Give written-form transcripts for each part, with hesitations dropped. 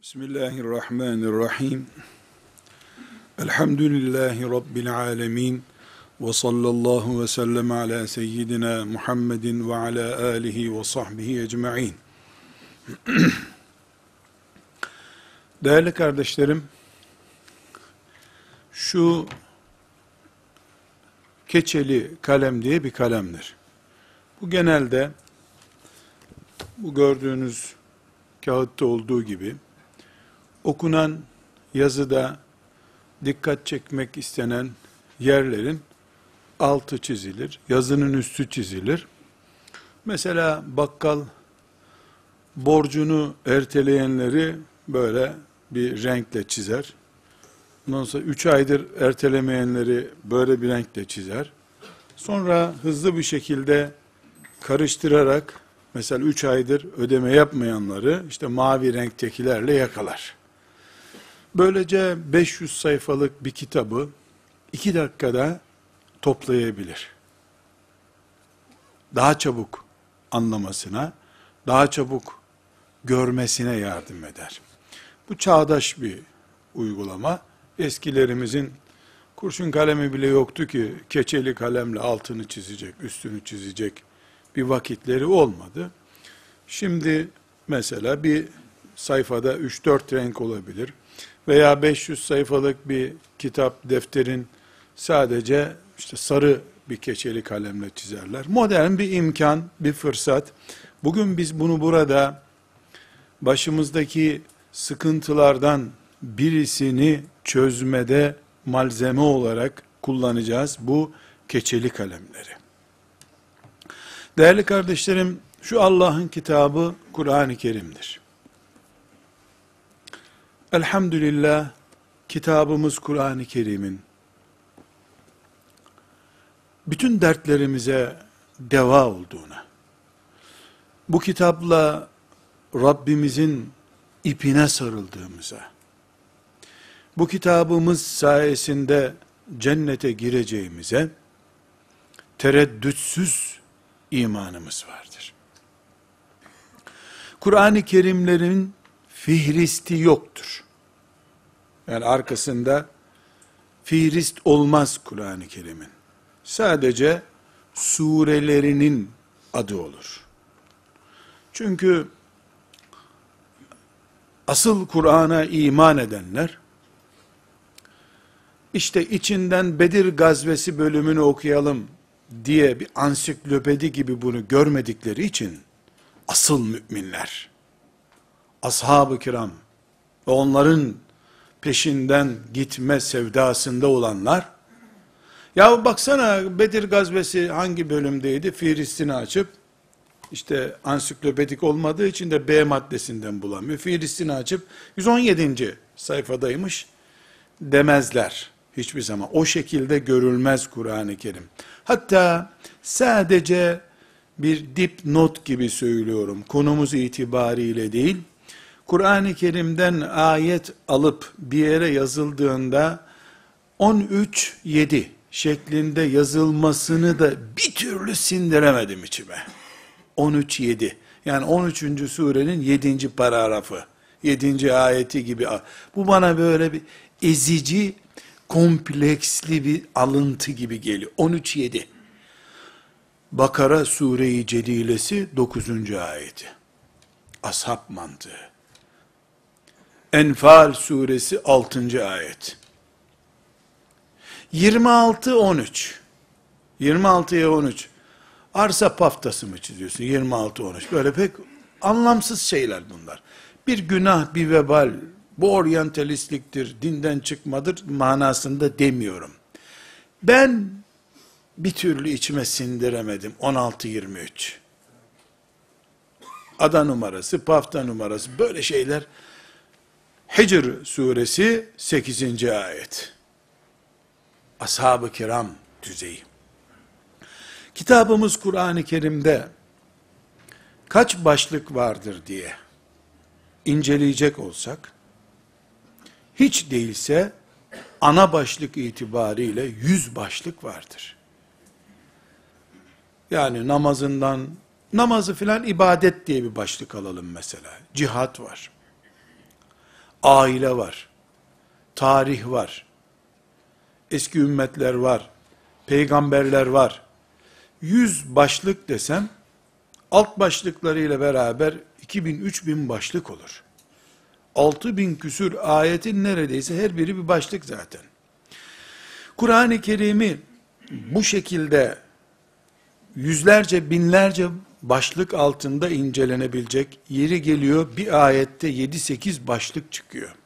Bismillahirrahmanirrahim. Elhamdülillahi Rabbil alemin. Ve sallallahu ve sellem ala seyyidina Muhammedin ve ala alihi ve sahbihi ecma'in. Değerli kardeşlerim, şu keçeli kalem diye bir kalemdir. Bu genelde, bu gördüğünüz kağıtta olduğu gibi, okunan yazıda dikkat çekmek istenen yerlerin altı çizilir, yazının üstü çizilir. Mesela bakkal borcunu erteleyenleri böyle bir renkle çizer. Ondan sonra 3 aydır ertelemeyenleri böyle bir renkle çizer. Sonra hızlı bir şekilde karıştırarak mesela 3 aydır ödeme yapmayanları işte mavi renktekilerle yakalar. Böylece 500 sayfalık bir kitabı 2 dakikada toplayabilir. Daha çabuk anlamasına, daha çabuk görmesine yardım eder. Bu çağdaş bir uygulama. Eskilerimizin kurşun kalemi bile yoktu ki keçeli kalemle altını çizecek, üstünü çizecek bir vakitleri olmadı. Şimdi mesela bir sayfada 3-4 renk olabilir. Veya 500 sayfalık bir kitap, defterin sadece işte sarı bir keçeli kalemle çizerler. Modern bir imkan, bir fırsat. Bugün biz bunu burada başımızdaki sıkıntılardan birisini çözmede malzeme olarak kullanacağız bu keçeli kalemleri. Değerli kardeşlerim, şu Allah'ın kitabı Kur'an-ı Kerim'dir. Elhamdülillah, kitabımız Kur'an-ı Kerim'in bütün dertlerimize deva olduğuna, bu kitapla Rabbimizin ipine sarıldığımıza, bu kitabımız sayesinde cennete gireceğimize tereddütsüz imanımız vardır. Kur'an-ı Kerimlerin fihristi yoktur. Yani arkasında fihrist olmaz Kur'an-ı Kerim'in. Sadece surelerinin adı olur. Çünkü asıl Kur'an'a iman edenler, işte içinden Bedir gazvesi bölümünü okuyalım diye bir ansiklopedi gibi bunu görmedikleri için, asıl müminler, ashab-ı kiram ve onların peşinden gitme sevdasında olanlar, ya baksana Bedir gazvesi hangi bölümdeydi, fihristini açıp, işte ansiklopedik olmadığı için de B maddesinden bulamıyor, fihristini açıp 117. sayfadaymış demezler hiçbir zaman. O şekilde görülmez Kur'an-ı Kerim. Hatta sadece bir dipnot gibi söylüyorum, konumuz itibariyle değil, Kur'an-ı Kerim'den ayet alıp bir yere yazıldığında 13-7 şeklinde yazılmasını da bir türlü sindiremedim içime. 13-7, yani 13. surenin 7. paragrafı, 7. ayeti gibi. Bu bana böyle bir ezici, kompleksli bir alıntı gibi geliyor. 13-7. Bakara Sure-i Celilesi 9. ayeti. Ashab mantığı. Enfal suresi 6. ayet. 26-13. 26'ya 13. Arsa paftası mı çiziyorsun? 26-13. Böyle pek anlamsız şeyler bunlar. Bir günah, bir vebal, bu oryantalistliktir, dinden çıkmadır manasında demiyorum. Ben bir türlü içime sindiremedim 16-23. Ada numarası, pafta numarası, böyle şeyler. Hicr suresi 8. ayet. Ashab-ı kiram düzeyi. Kitabımız Kur'an-ı Kerim'de kaç başlık vardır diye inceleyecek olsak, hiç değilse ana başlık itibariyle 100 başlık vardır. Yani namazından, namazı filan ibadet diye bir başlık alalım mesela. Cihat var. aile var, tarih var, eski ümmetler var, peygamberler var. 100 başlık desem, alt başlıklarıyla beraber 2000-3000 başlık olur. 6000 küsür ayetin neredeyse her biri bir başlık zaten. Kur'an-ı Kerim'i bu şekilde yüzlerce, binlerce başlık altında incelenebilecek, yeri geliyor bir ayette 7-8 başlık çıkıyor.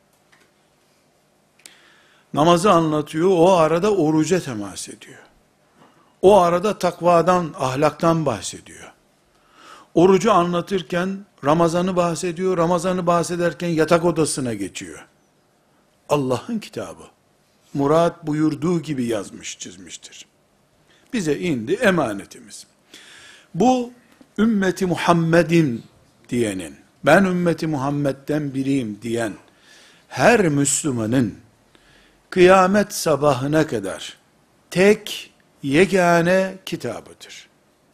Namazı anlatıyor, o arada oruca temas ediyor. O arada takvadan, ahlaktan bahsediyor. Orucu anlatırken Ramazan'ı bahsediyor, Ramazan'ı bahsederken yatak odasına geçiyor. Allah'ın kitabı. Murat buyurduğu gibi yazmış, çizmiştir. Bize indi emanetimiz. Bu ümmeti Muhammed'in diyenin, ben ümmeti Muhammed'den biriyim diyen her Müslümanın kıyamet sabahına kadar tek yegane kitabıdır.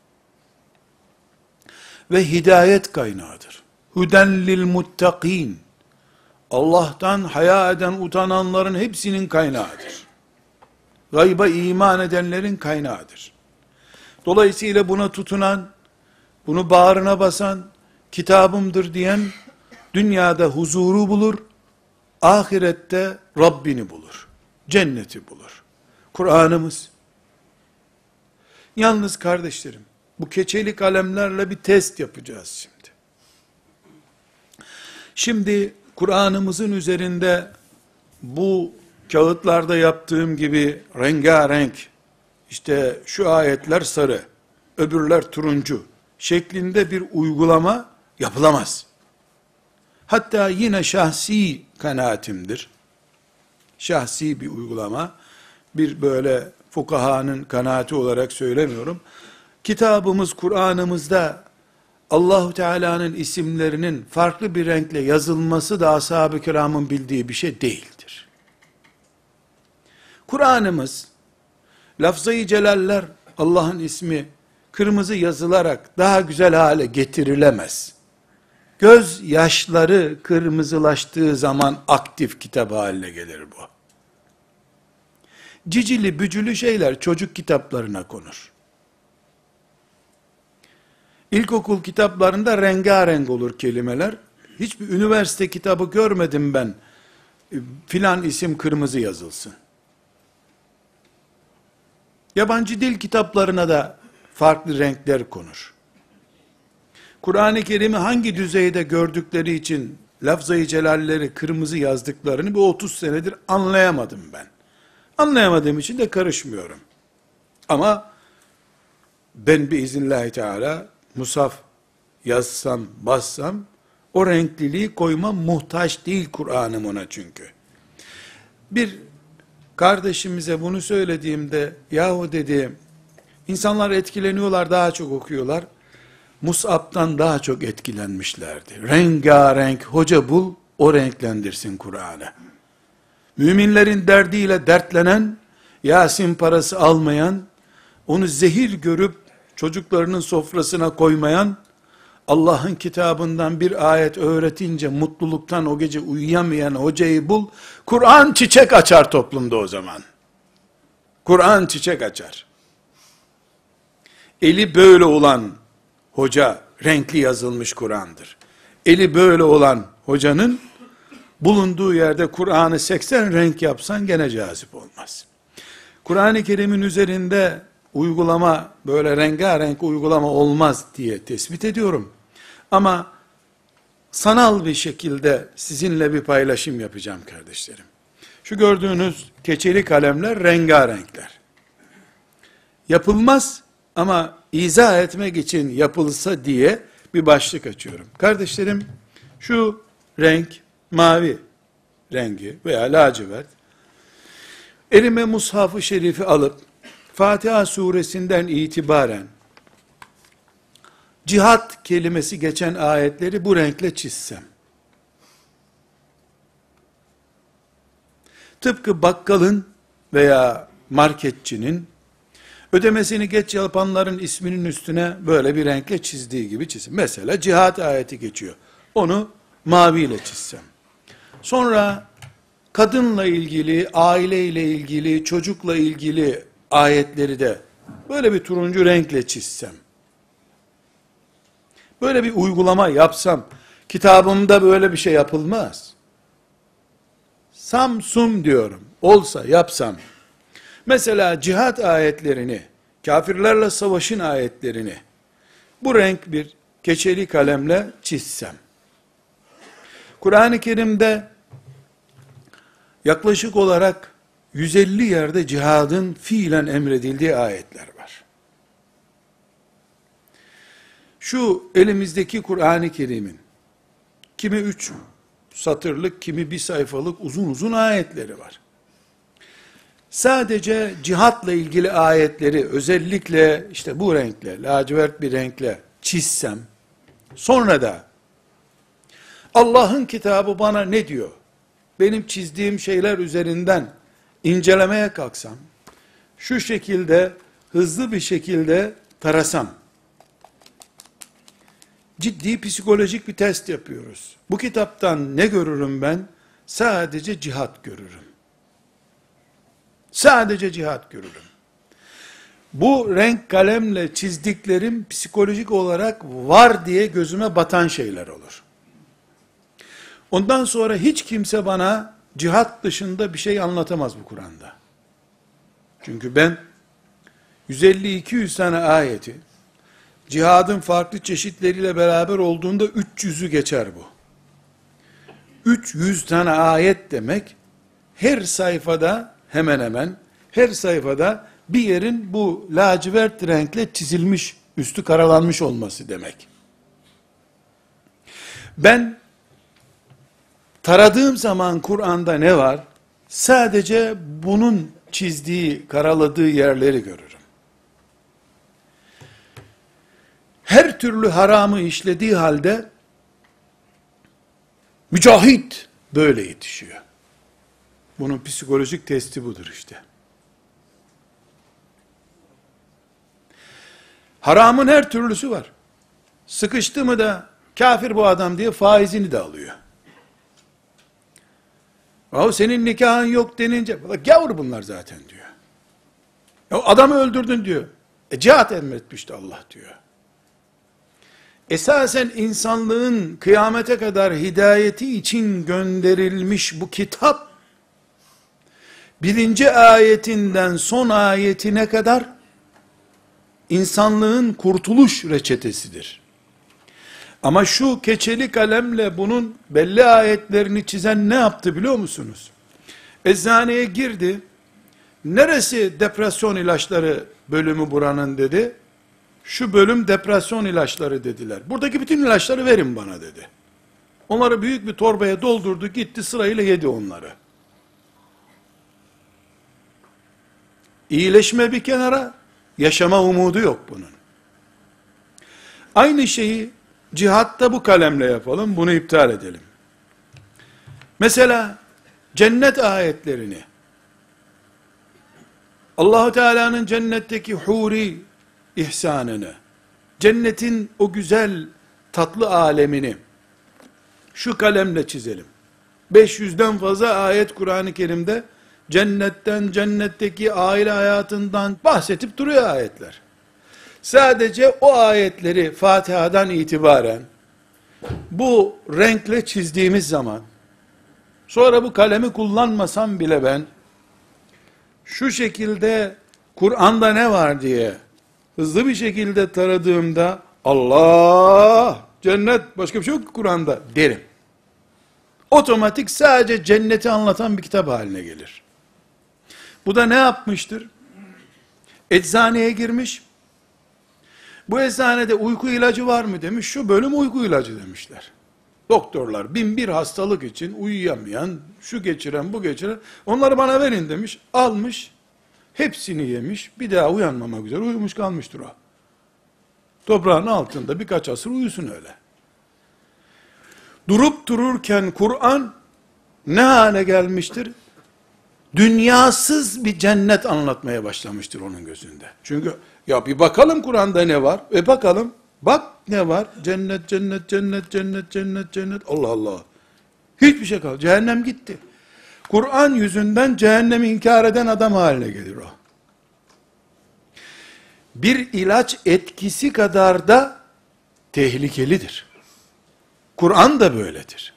Ve hidayet kaynağıdır. Huden lil muttaqin. Allah'tan haya eden, utananların hepsinin kaynağıdır. Gayba iman edenlerin kaynağıdır. Dolayısıyla buna tutunan, bunu bağrına basan, kitabımdır diyen, dünyada huzuru bulur, ahirette Rabbini bulur, cenneti bulur. Kur'an'ımız. Yalnız kardeşlerim, bu keçeli kalemlerle bir test yapacağız şimdi. Şimdi Kur'an'ımızın üzerinde bu kağıtlarda yaptığım gibi rengarenk, işte şu ayetler sarı, öbürler turuncu şeklinde bir uygulama yapılamaz. Hatta yine şahsi kanaatimdir. Şahsi bir uygulama, bir böyle fukahanın kanaati olarak söylemiyorum. Kitabımız, Kur'an'ımızda Allahu Teala'nın isimlerinin farklı bir renkle yazılması da ashab-ı kiramın bildiği bir şey değildir. Kur'an'ımız, lafz-ı celaller, Allah'ın ismi, kırmızı yazılarak daha güzel hale getirilemez. Göz yaşları kırmızılaştığı zaman aktif kitap haline gelir bu. Cicili bücülü şeyler çocuk kitaplarına konur. İlkokul kitaplarında rengarenk olur kelimeler. Hiçbir üniversite kitabı görmedim ben. Filan isim kırmızı yazılsın. Yabancı dil kitaplarına da farklı renkler konur. Kur'an-ı Kerim'i hangi düzeyde gördükleri için lafz-ı celalleri kırmızı yazdıklarını bu 30 senedir anlayamadım ben. Anlayamadığım için de karışmıyorum. Ama ben biiznillahü teala musaf yazsam, bassam o renkliliği koymam muhtaç değil Kur'an'ım ona çünkü. Bir kardeşimize bunu söylediğimde, yahu dedi, insanlar etkileniyorlar, daha çok okuyorlar. Mus'ab'tan daha çok etkilenmişlerdi. Rengarenk hoca bul, o renklendirsin Kur'an'ı. Müminlerin derdiyle dertlenen, Yasin parası almayan, onu zehir görüp çocuklarının sofrasına koymayan, Allah'ın kitabından bir ayet öğretince mutluluktan o gece uyuyamayan hocayı bul, Kur'an çiçek açar toplumda o zaman. Kur'an çiçek açar. Eli böyle olan hoca, renkli yazılmış Kur'an'dır. Eli böyle olan hocanın, bulunduğu yerde Kur'an'ı 80 renk yapsan gene cazip olmaz. Kur'an-ı Kerim'in üzerinde uygulama, böyle rengarenk uygulama olmaz diye tespit ediyorum. Ama sanal bir şekilde sizinle bir paylaşım yapacağım kardeşlerim. Şu gördüğünüz keçeli kalemler rengarenkler. Yapılmaz ama izah etmek için yapılsa diye bir başlık açıyorum. Kardeşlerim, şu renk mavi rengi veya lacivert. Elime Mushaf-ı Şerif'i alıp Fatiha suresinden itibaren cihat kelimesi geçen ayetleri bu renkle çizsem, tıpkı bakkalın veya marketçinin ödemesini geç yapanların isminin üstüne böyle bir renkle çizdiği gibi çizsem. Mesela cihat ayeti geçiyor. Onu maviyle çizsem. Sonra kadınla ilgili, aileyle ilgili, çocukla ilgili ayetleri de böyle bir turuncu renkle çizsem, böyle bir uygulama yapsam, kitabımda böyle bir şey yapılmaz. Samsum diyorum, olsa yapsam, mesela cihat ayetlerini, kafirlerle savaşın ayetlerini, bu renk bir keçeli kalemle çizsem, Kur'an-ı Kerim'de yaklaşık olarak 150 yerde cihadın fiilen emredildiği ayetler var. Şu elimizdeki Kur'an-ı Kerim'in, kimi 3 satırlık, kimi 1 sayfalık uzun uzun ayetleri var. Sadece cihatla ilgili ayetleri özellikle işte bu renkle, lacivert bir renkle çizsem, sonra da Allah'ın kitabı bana ne diyor? Benim çizdiğim şeyler üzerinden incelemeye kalksam, şu şekilde, hızlı bir şekilde tarasam, ciddi psikolojik bir test yapıyoruz. Bu kitaptan ne görürüm ben? Sadece cihat görürüm. Sadece cihat görürüm. Bu renk kalemle çizdiklerim psikolojik olarak var diye gözüme batan şeyler olur. Ondan sonra hiç kimse bana cihat dışında bir şey anlatamaz bu Kur'an'da. Çünkü ben 150-200 tane ayeti, cihadın farklı çeşitleriyle beraber olduğunda 300'ü geçer bu. 300 tane ayet demek, her sayfada hemen hemen, her sayfada bir yerin bu lacivert renkle çizilmiş, üstü karalanmış olması demek. Ben taradığım zaman Kur'an'da ne var? Sadece bunun çizdiği, karaladığı yerleri görürüm. Her türlü haramı işlediği halde mücahit böyle yetişiyor. Bunun psikolojik testi budur işte. Haramın her türlüsü var. Sıkıştı mı da kafir bu adam diye faizini de alıyor. Yahu senin nikahın yok denince, gavur bunlar zaten diyor. Ya adamı öldürdün diyor. Cihat emretmişti Allah diyor. Esasen insanlığın kıyamete kadar hidayeti için gönderilmiş bu kitap, 1. ayetinden son ayetine kadar insanlığın kurtuluş reçetesidir. Ama şu keçeli kalemle bunun belli ayetlerini çizen ne yaptı biliyor musunuz? Eczaneye girdi, neresi depresyon ilaçları bölümü buranın dedi, şu bölüm depresyon ilaçları dediler. Buradaki bütün ilaçları verin bana dedi. Onları büyük bir torbaya doldurdu, gitti sırayla yedi onları. İyileşme bir kenara, yaşama umudu yok bunun. Aynı şeyi cihatta bu kalemle yapalım, bunu iptal edelim. Mesela cennet ayetlerini, Allah-u Teala'nın cennetteki huri ihsanını, cennetin o güzel tatlı alemini şu kalemle çizelim. 500'den fazla ayet Kur'an-ı Kerim'de cennetten, cennetteki aile hayatından bahsedip duruyor ayetler. Sadece o ayetleri Fatiha'dan itibaren bu renkle çizdiğimiz zaman, sonra bu kalemi kullanmasam bile ben, şu şekilde Kur'an'da ne var diye hızlı bir şekilde taradığımda, Allah, cennet, başka bir şey yok ki Kur'an'da derim. Otomatik sadece cenneti anlatan bir kitap haline gelir. Bu da ne yapmıştır? Eczaneye girmiş, bu eczanede uyku ilacı var mı demiş, şu bölüm uyku ilacı demişler. Doktorlar 1001 hastalık için uyuyamayan, şu geçiren, bu geçiren, onları bana verin demiş, almış, hepsini yemiş, bir daha uyanmamak üzere uyumuş kalmıştır o. Toprağın altında birkaç asır uyusun öyle. Durup dururken Kur'an ne hale gelmiştir? Dünyasız bir cennet anlatmaya başlamıştır onun gözünde. Çünkü ya bir bakalım Kur'an'da ne var? Bakalım. Bak ne var? Cennet, cennet, cennet, cennet, cennet, cennet. Allah Allah. Hiçbir şey kalmadı. Cehennem gitti. Kur'an yüzünden cehennemi inkar eden adam haline gelir o. Bir ilaç etkisi kadar da tehlikelidir. Kur'an da böyledir.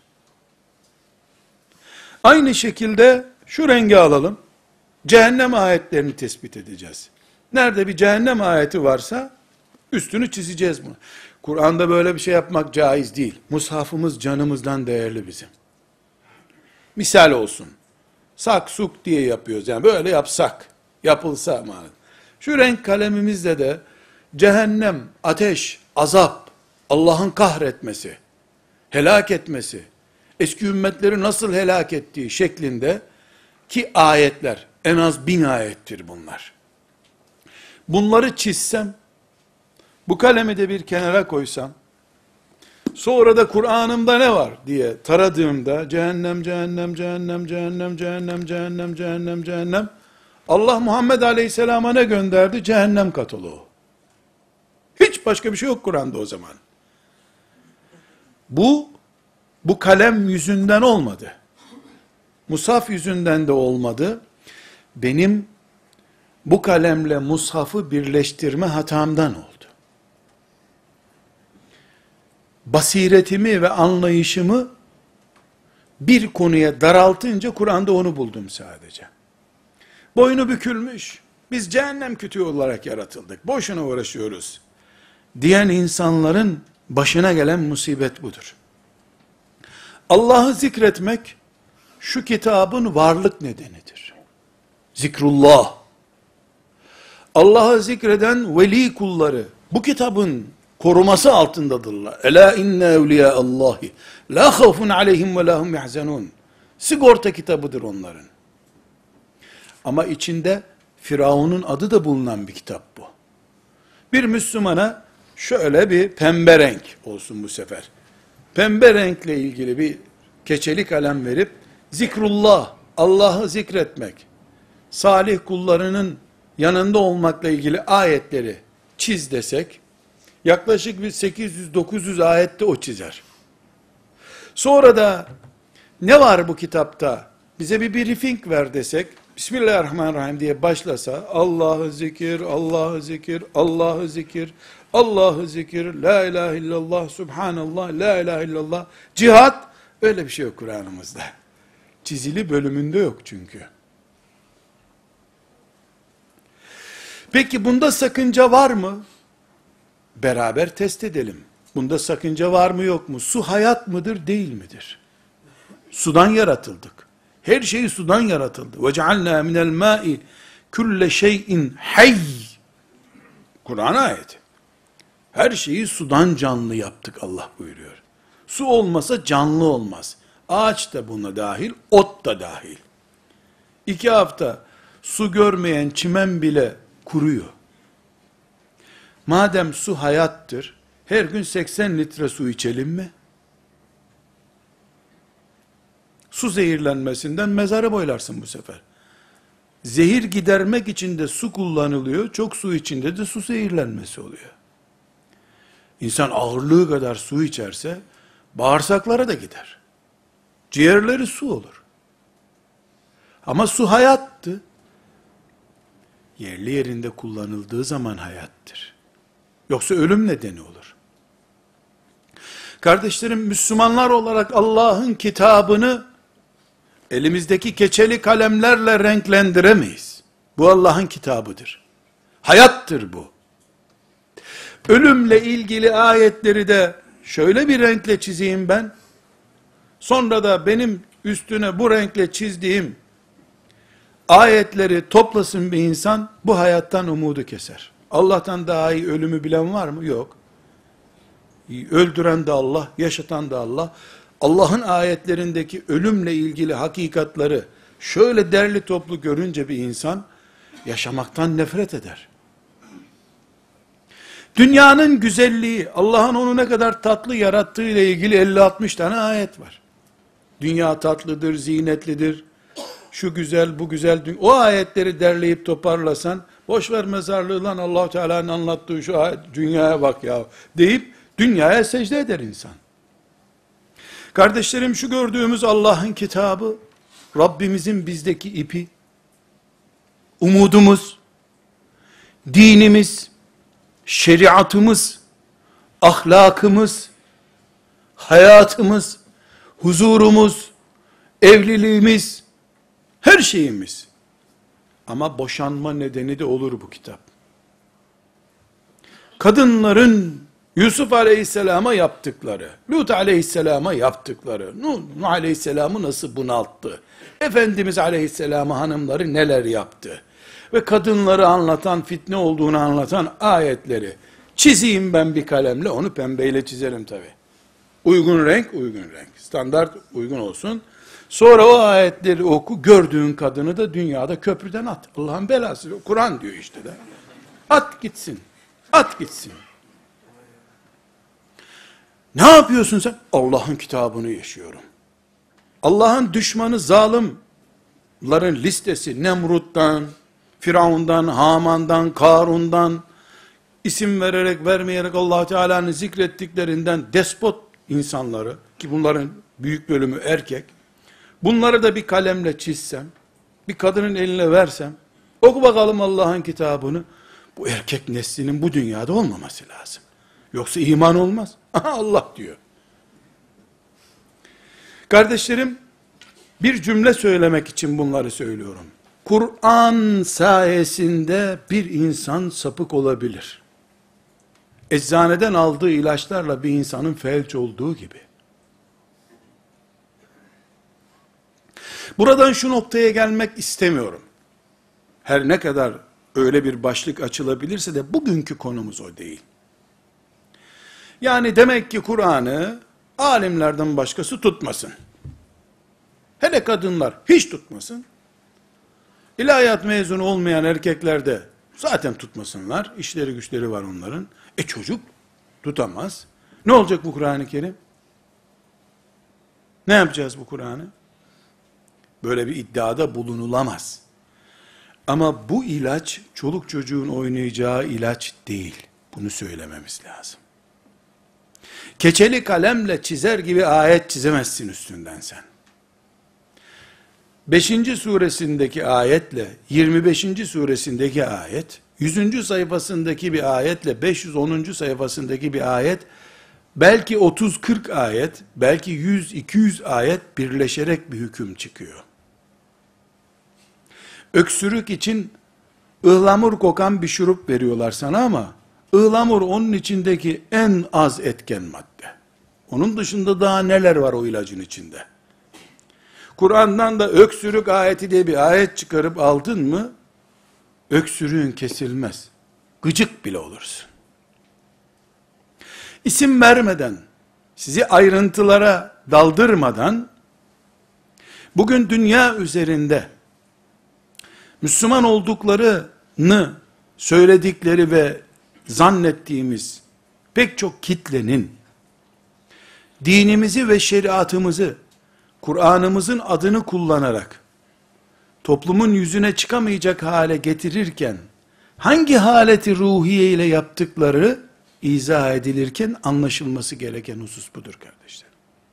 Aynı şekilde şu rengi alalım. Cehennem ayetlerini tespit edeceğiz. Nerede bir cehennem ayeti varsa üstünü çizeceğiz bunu. Kur'an'da böyle bir şey yapmak caiz değil. Mushafımız canımızdan değerli bizim. Misal olsun. Sak suk diye yapıyoruz. Yani böyle yapsak, yapılsa maalesef. Şu renk kalemimizle de cehennem, ateş, azap, Allah'ın kahretmesi, helak etmesi, eski ümmetleri nasıl helak ettiği şeklinde ki ayetler, en az 1000 ayettir bunlar. Bunları çizsem, bu kalemi de bir kenara koysam, sonra da Kur'an'ımda ne var diye taradığımda, cehennem, cehennem, cehennem, cehennem, cehennem, cehennem, cehennem, cehennem, Allah Muhammed Aleyhisselam'a ne gönderdi? Cehennem kataloğu. Hiç başka bir şey yok Kur'an'da o zaman. Bu kalem yüzünden olmadı. Mushaf yüzünden de olmadı. Benim bu kalemle mushafı birleştirme hatamdan oldu. Basiretimi ve anlayışımı bir konuya daraltınca Kur'an'da onu buldum sadece. Boynu bükülmüş, biz cehennem kütüğü olarak yaratıldık, boşuna uğraşıyoruz diyen insanların başına gelen musibet budur. Allah'ı zikretmek, şu kitabın varlık nedenidir. Zikrullah. Allah'ı zikreden veli kulları, bu kitabın koruması altındadırlar. Ela inne evliya Allahi la havfun aleyhim ve lahum yahzanun. Sigorta kitabıdır onların. Ama içinde Firavun'un adı da bulunan bir kitap bu. Bir Müslümana şöyle bir pembe renk olsun bu sefer. Pembe renkle ilgili bir keçeli kalem verip zikrullah, Allah'ı zikretmek, salih kullarının yanında olmakla ilgili ayetleri çiz desek, yaklaşık bir 800-900 ayette o çizer. Sonra da ne var bu kitapta? Bize bir briefing ver desek, Bismillahirrahmanirrahim diye başlasa, Allah'ı zikir, Allah'ı zikir, Allah'ı zikir, Allah'ı zikir, la ilahe illallah, subhanallah, la ilahe illallah, cihat, öyle bir şey yok Kur'an'ımızda. Çizili bölümünde yok çünkü. Peki bunda sakınca var mı? Beraber test edelim. Bunda sakınca var mı yok mu? Su hayat mıdır değil midir? Sudan yaratıldık. Her şey sudan yaratıldı. وَجَعَلْنَا مِنَ الْمَاءِ كُلَّ شَيْءٍ حَيٍّ Kur'an ayeti. Her şeyi sudan canlı yaptık Allah buyuruyor. Su olmasa canlı olmaz. Ağaç da buna dahil, ot da dahil. 2 hafta su görmeyen çimen bile kuruyor. Madem su hayattır, her gün 80 litre su içelim mi? Su zehirlenmesinden mezarı boylarsın bu sefer. Zehir gidermek için de su kullanılıyor, çok su içinde de su zehirlenmesi oluyor. İnsan ağırlığı kadar su içerse, bağırsaklara da gider. Ciğerleri su olur. Ama su hayattı. Yerli yerinde kullanıldığı zaman hayattır. Yoksa ölüm nedeni olur. Kardeşlerim, Müslümanlar olarak Allah'ın kitabını elimizdeki keçeli kalemlerle renklendiremeyiz. Bu Allah'ın kitabıdır. Hayattır bu. Ölümle ilgili ayetleri de şöyle bir renkle çizeyim ben, sonra da benim üstüne bu renkle çizdiğim ayetleri toplasın bir insan, bu hayattan umudu keser. Allah'tan daha iyi ölümü bilen var mı? Yok. Öldüren de Allah, yaşatan da Allah. Allah'ın ayetlerindeki ölümle ilgili hakikatları şöyle derli toplu görünce bir insan, yaşamaktan nefret eder. Dünyanın güzelliği, Allah'ın onu ne kadar tatlı yarattığı ile ilgili 50-60 tane ayet var. Dünya tatlıdır, zinetlidir, şu güzel, bu güzel. O ayetleri derleyip toparlasan, boş ver mezarlığı lan, Allah-u Teala'nın anlattığı şu ayet, dünyaya bak ya deyip dünyaya secde eder insan. Kardeşlerim, şu gördüğümüz Allah'ın kitabı, Rabbimizin bizdeki ipi, umudumuz, dinimiz, şeriatımız, ahlakımız, hayatımız, huzurumuz, evliliğimiz, her şeyimiz. Ama boşanma nedeni de olur bu kitap. Kadınların Yusuf Aleyhisselam'a yaptıkları, Lut Aleyhisselam'a yaptıkları, Nuh Aleyhisselam'ı nasıl bunalttı, Efendimiz Aleyhisselam'a hanımları neler yaptı ve kadınları anlatan, fitne olduğunu anlatan ayetleri çizeyim ben bir kalemle, onu pembeyle çizerim tabi. Uygun renk, uygun renk. Standart uygun olsun. Sonra o ayetleri oku, gördüğün kadını da dünyada köprüden at. Allah'ın belası. Kur'an diyor işte de. At gitsin. At gitsin. Ne yapıyorsun sen? Allah'ın kitabını yaşıyorum. Allah'ın düşmanı zalimlerin listesi, Nemrut'tan, Firavun'dan, Haman'dan, Karun'dan, isim vererek vermeyerek Allah Teala'nın zikrettiklerinden despot insanları, ki bunların büyük bölümü erkek, bunları da bir kalemle çizsem, bir kadının eline versem, oku bakalım Allah'ın kitabını, bu erkek neslinin bu dünyada olmaması lazım. Yoksa iman olmaz. Aha, Allah diyor. Kardeşlerim, bir cümle söylemek için bunları söylüyorum. Kur'an sayesinde bir insan sapık olabilir. Eczaneden aldığı ilaçlarla bir insanın felç olduğu gibi. Buradan şu noktaya gelmek istemiyorum. Her ne kadar öyle bir başlık açılabilirse de bugünkü konumuz o değil. Yani demek ki Kur'an'ı alimlerden başkası tutmasın. Hele kadınlar hiç tutmasın. İlahiyat mezunu olmayan erkekler de zaten tutmasınlar. İşleri güçleri var onların. Çocuk tutamaz. Ne olacak bu Kur'an-ı Kerim? Ne yapacağız bu Kur'an'ı? Böyle bir iddiada bulunulamaz. Ama bu ilaç çoluk çocuğun oynayacağı ilaç değil. Bunu söylememiz lazım. Keçeli kalemle çizer gibi ayet çizemezsin üstünden sen. 5. suresindeki ayetle 25. suresindeki ayet, 100. sayfasındaki bir ayetle 510. sayfasındaki bir ayet, belki 30-40 ayet, belki 100-200 ayet birleşerek bir hüküm çıkıyor. Öksürük için ıhlamur kokan bir şurup veriyorlar sana ama ıhlamur onun içindeki en az etken madde. Onun dışında daha neler var o ilacın içinde? Kur'an'dan da öksürük ayeti diye bir ayet çıkarıp aldın mı, öksürüğün kesilmez. Gıcık bile olursun. İsim vermeden, sizi ayrıntılara daldırmadan, bugün dünya üzerinde, Müslüman olduklarını söyledikleri ve zannettiğimiz pek çok kitlenin, dinimizi ve şeriatımızı, Kur'an'ımızın adını kullanarak, toplumun yüzüne çıkamayacak hale getirirken, hangi haleti ruhiye ile yaptıkları, izah edilirken anlaşılması gereken husus budur kardeşler.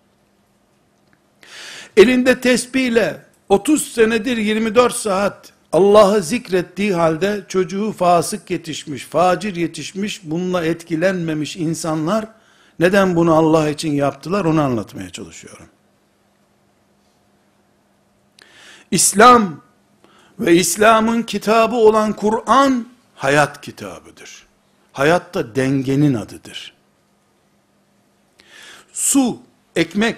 Elinde tesbihle 30 senedir 24 saat Allah'ı zikrettiği halde çocuğu fasık yetişmiş, facir yetişmiş, bununla etkilenmemiş insanlar neden bunu Allah için yaptılar onu anlatmaya çalışıyorum. İslam ve İslam'ın kitabı olan Kur'an hayat kitabıdır. Hayat da dengenin adıdır. Su, ekmek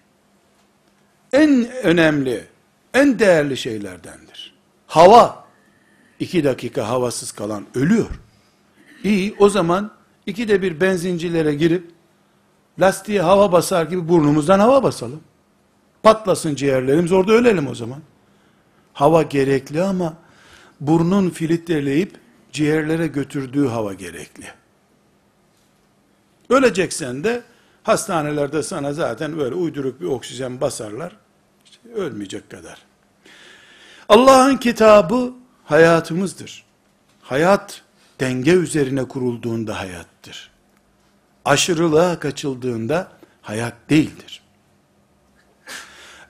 en önemli, en değerli şeylerdendir. Hava, 2 dakika havasız kalan ölüyor. İyi, o zaman 2'de bir benzincilere girip lastiğe hava basar gibi burnumuzdan hava basalım. Patlasın ciğerlerimiz, orada ölelim o zaman. Hava gerekli ama burnun filtreleyip ciğerlere götürdüğü hava gerekli. Öleceksen de hastanelerde sana zaten böyle uyduruk bir oksijen basarlar. İşte ölmeyecek kadar. Allah'ın kitabı hayatımızdır. Hayat denge üzerine kurulduğunda hayattır. Aşırılığa kaçıldığında hayat değildir.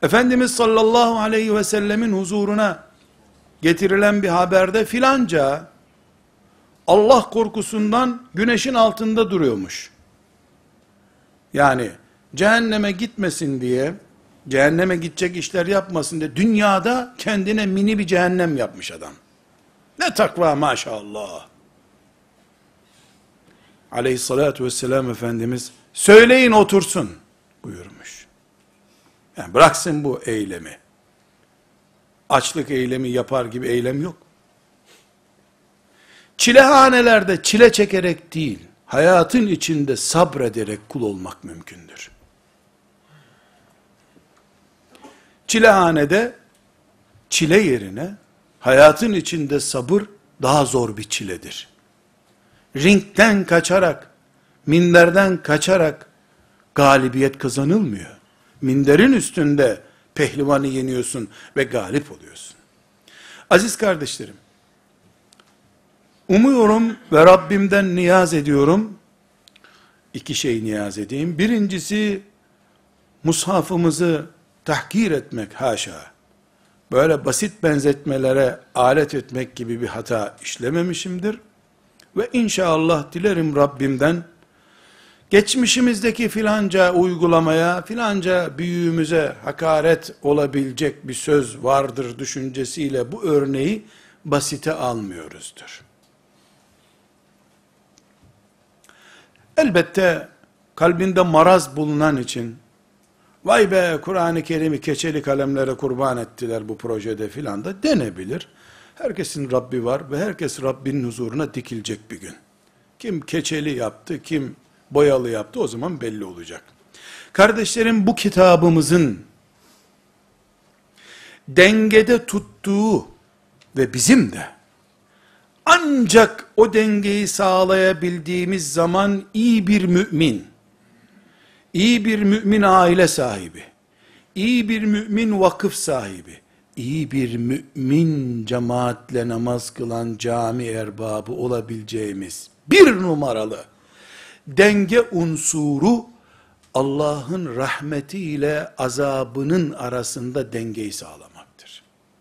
Efendimiz sallallahu aleyhi ve sellemin huzuruna getirilen bir haberde filanca Allah korkusundan güneşin altında duruyormuş. Yani cehenneme gitmesin diye, cehenneme gidecek işler yapmasın diye dünyada kendine mini bir cehennem yapmış adam. Ne takva maşallah. Aleyhissalatu vesselam Efendimiz söyleyin otursun buyurmuş. Yani bıraksın bu eylemi. Açlık eylemi yapar gibi eylem yok. Çilehanelerde çile çekerek değil, hayatın içinde sabrederek kul olmak mümkündür. Çilehanede çile yerine hayatın içinde sabır daha zor bir çiledir. Ringden kaçarak, minderden kaçarak galibiyet kazanılmıyor. Minderin üstünde pehlivanı yeniyorsun ve galip oluyorsun. Aziz kardeşlerim, umuyorum ve Rabbimden niyaz ediyorum. İki şey niyaz edeyim. Birincisi, mushafımızı tahkir etmek haşa. Böyle basit benzetmelere alet etmek gibi bir hata işlememişimdir. Ve inşallah dilerim Rabbimden, geçmişimizdeki filanca uygulamaya, filanca büyüğümüze hakaret olabilecek bir söz vardır düşüncesiyle bu örneği basite almıyoruzdur. Elbette kalbinde maraz bulunan için, vay be Kur'an-ı Kerim'i keçeli kalemlere kurban ettiler bu projede filan da denebilir. Herkesin Rabbi var ve herkes Rabbinin huzuruna dikilecek bir gün. Kim keçeli yaptı, kim boyalı yaptı, o zaman belli olacak. Kardeşlerim, bu kitabımızın dengede tuttuğu ve bizim de ancak o dengeyi sağlayabildiğimiz zaman iyi bir mümin, iyi bir mümin aile sahibi, iyi bir mümin vakıf sahibi, iyi bir mümin cemaatle namaz kılan cami erbabı olabileceğimiz bir numaralı denge unsuru, Allah'ın rahmeti ile azabının arasında dengeyi sağlamaktır.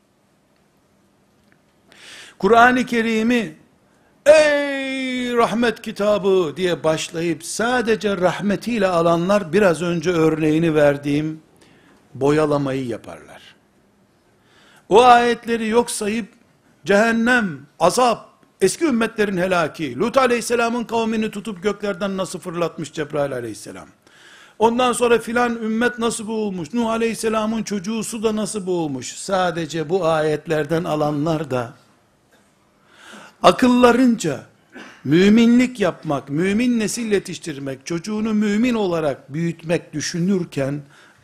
Kur'an-ı Kerim'i ey rahmet kitabı diye başlayıp sadece rahmetiyle alanlar, biraz önce örneğini verdiğim boyalamayı yaparlar. O ayetleri yok sayıp cehennem, azap, eski ümmetlerin helaki, Lut aleyhisselamın kavmini tutup göklerden nasıl fırlatmış Cebrail aleyhisselam, ondan sonra filan ümmet nasıl boğulmuş, Nuh aleyhisselamın çocuğu suda nasıl boğulmuş, sadece bu ayetlerden alanlar da akıllarınca müminlik yapmak, mümin nesil yetiştirmek, çocuğunu mümin olarak büyütmek düşünürken,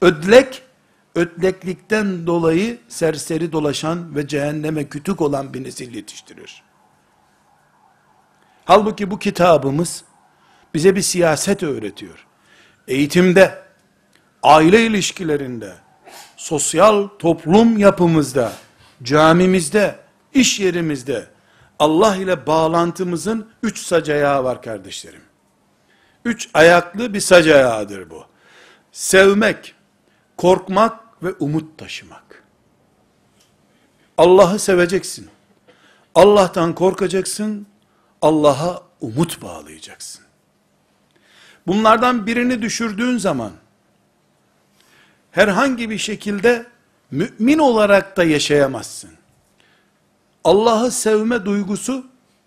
ödleklikten dolayı serseri dolaşan ve cehenneme kütük olan bir nesil yetiştirir. Halbuki bu kitabımız bize bir siyaset öğretiyor. Eğitimde, aile ilişkilerinde, sosyal toplum yapımızda, camimizde, iş yerimizde, Allah ile bağlantımızın 3 sac ayağı var kardeşlerim. 3 ayaklı bir sac ayağıdır bu. Sevmek, korkmak ve umut taşımak. Allah'ı seveceksin. Allah'tan korkacaksın. Allah'a umut bağlayacaksın. Bunlardan birini düşürdüğün zaman, herhangi bir şekilde mümin olarak da yaşayamazsın. Allah'ı sevme duygusu,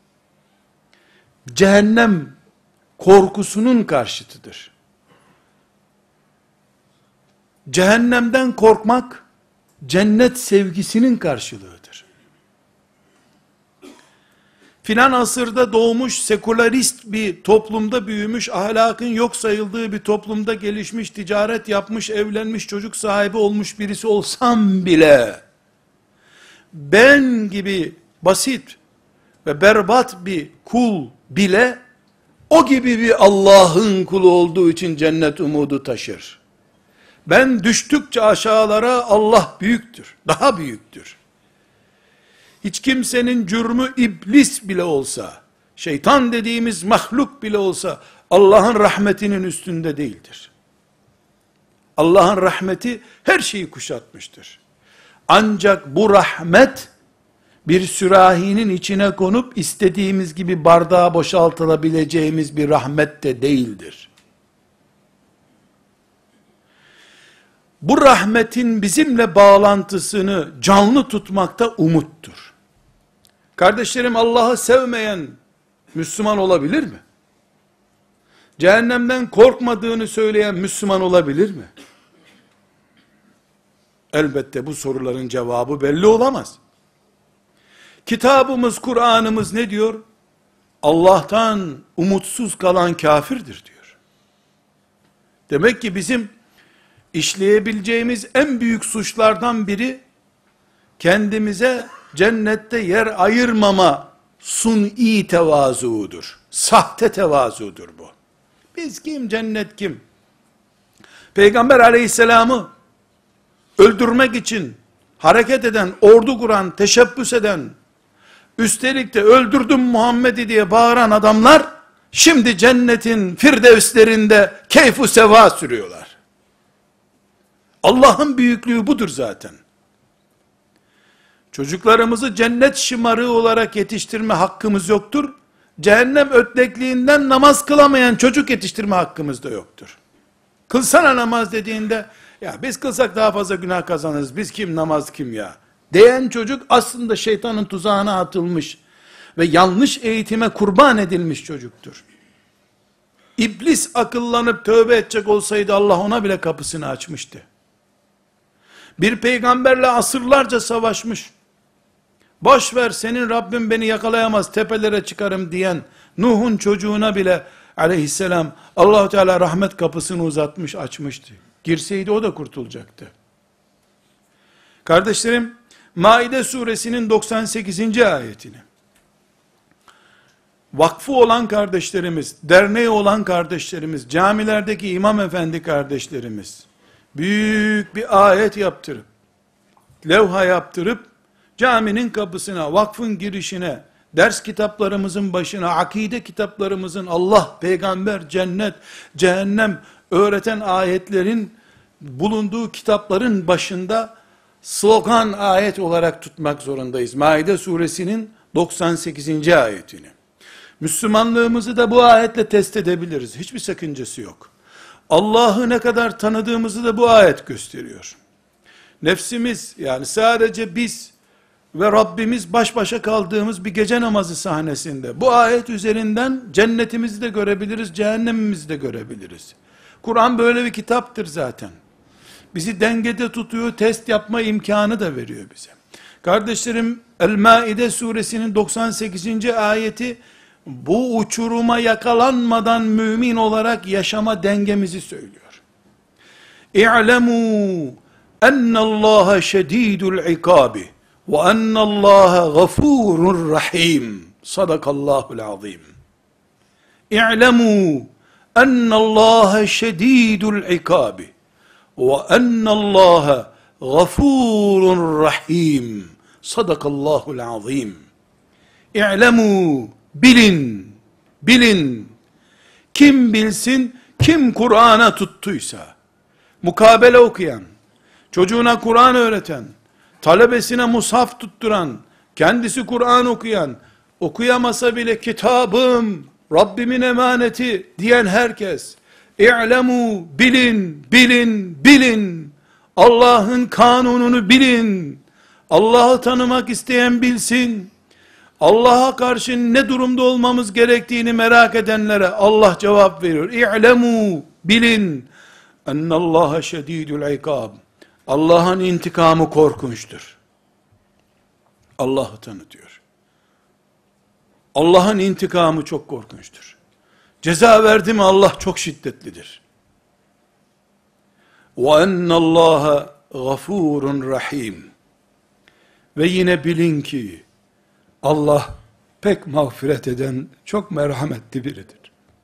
cehennem korkusunun karşıtıdır. Cehennemden korkmak, cennet sevgisinin karşılığıdır. Filan asırda doğmuş, sekülerist bir toplumda büyümüş, ahlakın yok sayıldığı bir toplumda gelişmiş, ticaret yapmış, evlenmiş, çocuk sahibi olmuş birisi olsam bile, ben gibi basit ve berbat bir kul bile, o gibi bir Allah'ın kulu olduğu için cennet umudu taşır. Ben düştükçe aşağılara Allah büyüktür, daha büyüktür. Hiç kimsenin cürmü iblis bile olsa, şeytan dediğimiz mahluk bile olsa, Allah'ın rahmetinin üstünde değildir. Allah'ın rahmeti her şeyi kuşatmıştır. Ancak bu rahmet, bir sürahinin içine konup istediğimiz gibi bardağa boşaltılabileceğimiz bir rahmet de değildir. Bu rahmetin bizimle bağlantısını canlı tutmakta umuttur. Kardeşlerim, Allah'ı sevmeyen Müslüman olabilir mi? Cehennemden korkmadığını söyleyen Müslüman olabilir mi? Elbette bu soruların cevabı belli olamaz. Kitabımız, Kur'an'ımız ne diyor? Allah'tan umutsuz kalan kafirdir diyor. Demek ki bizim işleyebileceğimiz en büyük suçlardan biri, kendimize cennette yer ayırmama suni tevazuudur. Sahte tevazudur bu. Biz kim, cennet kim? Peygamber aleyhisselamı öldürmek için hareket eden, ordu kuran, teşebbüs eden, üstelik de öldürdüm Muhammed'i diye bağıran adamlar, şimdi cennetin firdevslerinde keyfu seva sürüyorlar. Allah'ın büyüklüğü budur zaten. Çocuklarımızı cennet şımarığı olarak yetiştirme hakkımız yoktur. Cehennem ötlekliğinden namaz kılamayan çocuk yetiştirme hakkımız da yoktur. Kılsana namaz dediğinde, ya biz kılsak daha fazla günah kazanırız, biz kim, namaz kim ya diyen çocuk aslında şeytanın tuzağına atılmış ve yanlış eğitime kurban edilmiş çocuktur. İblis akıllanıp tövbe edecek olsaydı Allah ona bile kapısını açmıştı. Bir peygamberle asırlarca savaşmış, boş ver senin Rabbim beni yakalayamaz, tepelere çıkarım diyen Nuh'un çocuğuna bile aleyhisselam Allah-u Teala rahmet kapısını uzatmış, açmıştı. Girseydi o da kurtulacaktı. Kardeşlerim, Maide suresinin 98. ayetini vakfı olan kardeşlerimiz, derneği olan kardeşlerimiz, camilerdeki imam efendi kardeşlerimiz büyük bir ayet yaptırıp, levha yaptırıp, caminin kapısına, vakfın girişine, ders kitaplarımızın başına, akide kitaplarımızın Allah, peygamber, cennet, cehennem öğreten ayetlerin bulunduğu kitapların başında slogan ayet olarak tutmak zorundayız. Maide suresinin 98. ayetini. Müslümanlığımızı da bu ayetle test edebiliriz. Hiçbir sakıncası yok. Allah'ı ne kadar tanıdığımızı da bu ayet gösteriyor. Nefsimiz, yani sadece biz ve Rabbimiz baş başa kaldığımız bir gece namazı sahnesinde bu ayet üzerinden cennetimizi de görebiliriz, cehennemimizi de görebiliriz. Kur'an böyle bir kitaptır zaten. Bizi dengede tutuyor, test yapma imkanı da veriyor bize. Kardeşlerim, El-Maide suresinin 98. ayeti bu uçuruma yakalanmadan mümin olarak yaşama dengemizi söylüyor. İ'lemû ennallâhe şedîdul ikâbi ve ennallâhe gafûrun rahîm. Sadakallâhul azîm. İ'lemû ennallâhe şedîdul ikâbi ve ennallâhe gafûrun rahîm. Sadakallâhul azîm. İ'lemû, bilin, bilin. Kim bilsin, kim Kur'an'a tuttuysa, mukabele okuyan, çocuğuna Kur'an öğreten, talebesine mushaf tutturan, kendisi Kur'an okuyan, okuyamasa bile kitabım, Rabbimin emaneti diyen herkes, İ'lemû, bilin, bilin, bilin. Allah'ın kanununu bilin. Allah'ı tanımak isteyen bilsin. Allah'a karşı ne durumda olmamız gerektiğini merak edenlere Allah cevap veriyor. İ'lemû, bilin. Ennallâhe şedîdül ikâb. Allah'ın intikamı korkunçtur. Allah'ı tanıtıyor. Allah'ın intikamı çok korkunçtur. Ceza verdi mi Allah çok şiddetlidir. Ve ennallâhe gafûrun rahîm. Ve yine bilin ki Allah pek mağfiret eden, çok merhametli biridir.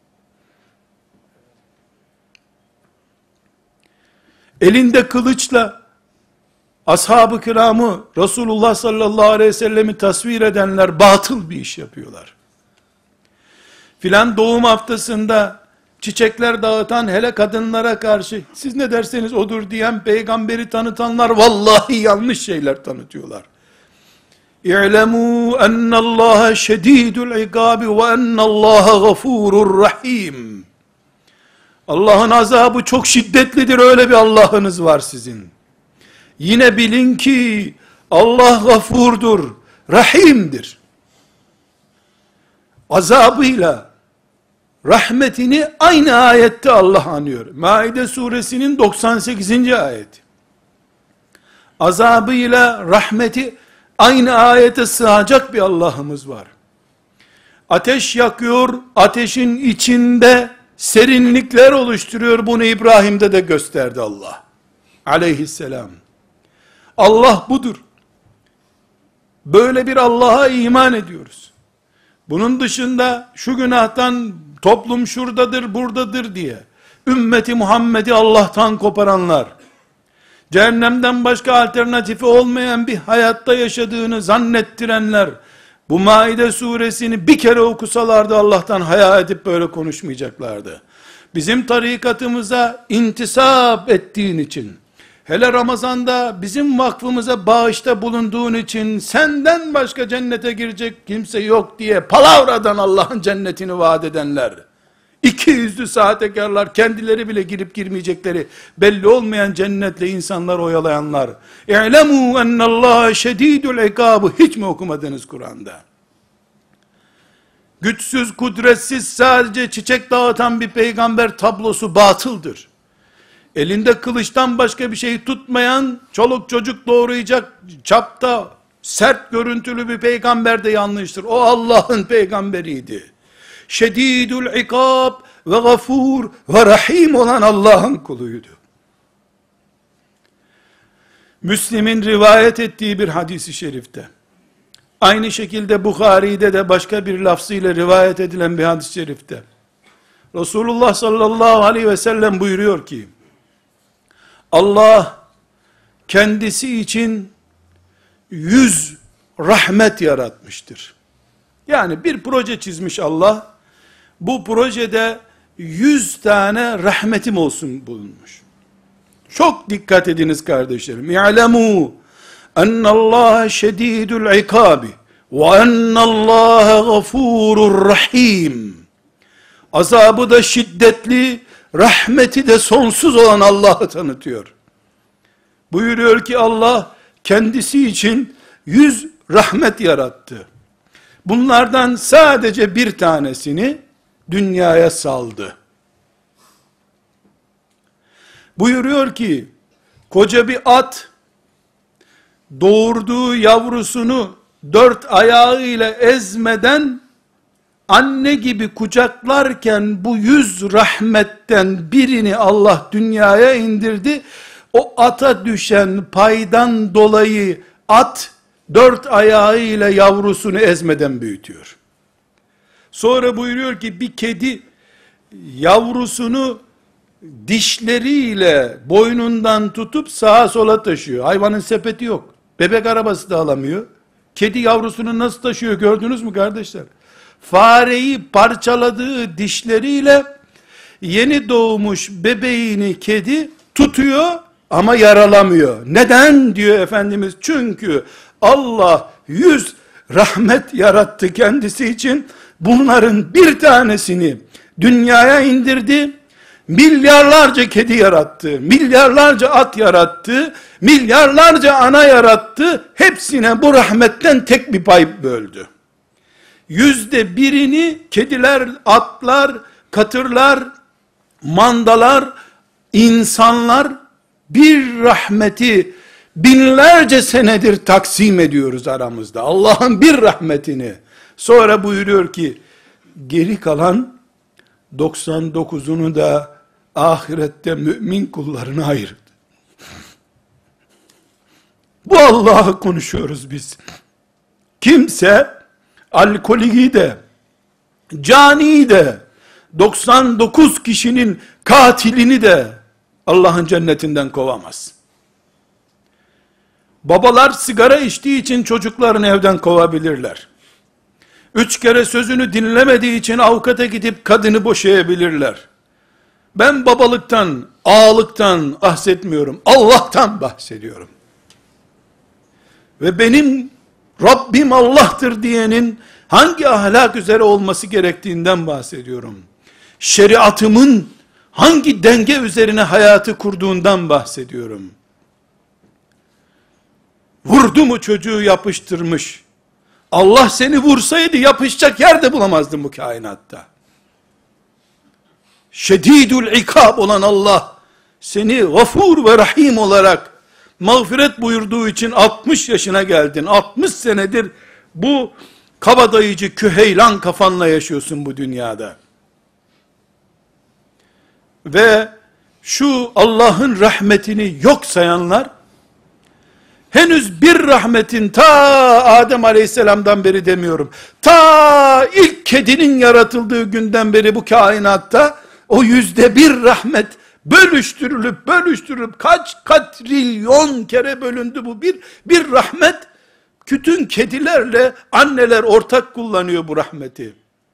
Elinde kılıçla ashab-ı kiramı, Resulullah sallallahu aleyhi ve sellemi tasvir edenler batıl bir iş yapıyorlar. Filan doğum haftasında çiçekler dağıtan, hele kadınlara karşı siz ne derseniz odur diyen peygamberi tanıtanlar vallahi yanlış şeyler tanıtıyorlar. İ'lemû ennallâhe şedîdül ikâbi ve ennallâhe gafûrur rahîm. Allah'ın azabı çok şiddetlidir, öyle bir Allah'ınız var sizin. Yine bilin ki Allah gafurdur, rahimdir. Azabıyla rahmetini aynı ayette Allah anıyor. Maide suresinin 98. ayeti. Azabıyla rahmeti aynı ayete sığacak bir Allah'ımız var. Ateş yakıyor, ateşin içinde serinlikler oluşturuyor. Bunu İbrahim'de de gösterdi Allah. Aleyhisselam. Allah budur. Böyle bir Allah'a iman ediyoruz. Bunun dışında şu günahtan toplum şuradadır, buradadır diye ümmeti Muhammed'i Allah'tan koparanlar, cehennemden başka alternatifi olmayan bir hayatta yaşadığını zannettirenler, bu Maide suresini bir kere okusalardı Allah'tan haya edip böyle konuşmayacaklardı. Bizim tarikatımıza intisap ettiğin için, hele Ramazan'da bizim vakfımıza bağışta bulunduğun için, senden başka cennete girecek kimse yok diye palavradan Allah'ın cennetini vaat edenler, İki yüzlü sahtekarlar, kendileri bile girip girmeyecekleri belli olmayan cennetle insanlar oyalayanlar. İ'lemû ennallâhe şedîdül ikâbı hiç mi okumadınız Kur'an'da? Güçsüz, kudretsiz, sadece çiçek dağıtan bir peygamber tablosu batıldır. Elinde kılıçtan başka bir şey tutmayan, çoluk çocuk doğuracak çapta sert görüntülü bir peygamber de yanlıştır. O Allah'ın peygamberiydi. Şedidül ikab ve gafur ve rahim olan Allah'ın kuluydu. Müslim'in rivayet ettiği bir hadisi şerifte, aynı şekilde Bukhari'de de başka bir lafzıyla rivayet edilen bir hadis-i şerifte, Resulullah sallallahu aleyhi ve sellem buyuruyor ki, Allah kendisi için 100 rahmet yaratmıştır. Yani bir proje çizmiş Allah, bu projede 100 tane rahmetim olsun bulunmuş. Çok dikkat ediniz kardeşlerim. İ'lemû ennallâhe şedîdül ikâbi ve ennallâhe gafûrur rahîm. Azabı da şiddetli, rahmeti de sonsuz olan Allah'ı tanıtıyor. Buyuruyor ki Allah kendisi için 100 rahmet yarattı. Bunlardan sadece bir tanesini dünyaya saldı. Buyuruyor ki, koca bir at, doğurduğu yavrusunu 4 ayağıyla ezmeden, anne gibi kucaklarken bu 100 rahmetten birini Allah dünyaya indirdi. O ata düşen paydan dolayı at, 4 ayağıyla yavrusunu ezmeden büyütüyor. Sonra buyuruyor ki bir kedi yavrusunu dişleriyle boynundan tutup sağa sola taşıyor. Hayvanın sepeti yok. Bebek arabası da alamıyor. Kedi yavrusunu nasıl taşıyor gördünüz mü kardeşler? Fareyi parçaladığı dişleriyle yeni doğmuş bebeğini kedi tutuyor ama yaralamıyor. Neden diyor Efendimiz? Çünkü Allah 100 rahmet yarattı kendisi için. Bunların bir tanesini dünyaya indirdi. Milyarlarca kedi yarattı. Milyarlarca at yarattı. Milyarlarca ana yarattı. Hepsine bu rahmetten tek bir pay böldü. 100'de 1'ini kediler, atlar, katırlar, mandalar, insanlar bir rahmeti binlerce senedir taksim ediyoruz aramızda. Allah'ın bir rahmetini. Sonra buyuruyor ki geri kalan 99'unu da ahirette mümin kullarına ayırdı. Bu Allah'ı konuşuyoruz biz. Kimse alkolü de, cani de, 99 kişinin katilini de Allah'ın cennetinden kovamaz. Babalar sigara içtiği için çocuklarını evden kovabilirler. 3 kere sözünü dinlemediği için avukata gidip kadını boşayabilirler. Ben babalıktan, ağalıktan bahsetmiyorum. Allah'tan bahsediyorum. Ve benim Rabbim Allah'tır diyenin hangi ahlak üzere olması gerektiğinden bahsediyorum. Şeriatımın hangi denge üzerine hayatı kurduğundan bahsediyorum. Vurdu mu çocuğu yapıştırmış. Allah seni vursaydı yapışacak yer de bulamazdın bu kainatta. Şedidül ikab olan Allah, seni gafur ve rahim olarak mağfiret buyurduğu için 60 yaşına geldin. 60 senedir bu kabadayıcı küheylan kafanla yaşıyorsun bu dünyada. Ve şu Allah'ın rahmetini yok sayanlar, henüz bir rahmetin ta Adem Aleyhisselam'dan beri demiyorum, ta ilk kedinin yaratıldığı günden beri bu kainatta o %1 rahmet bölüştürülüp kaç katrilyon kere bölündü bu bir rahmet. Bütün kedilerle anneler ortak kullanıyor bu rahmeti.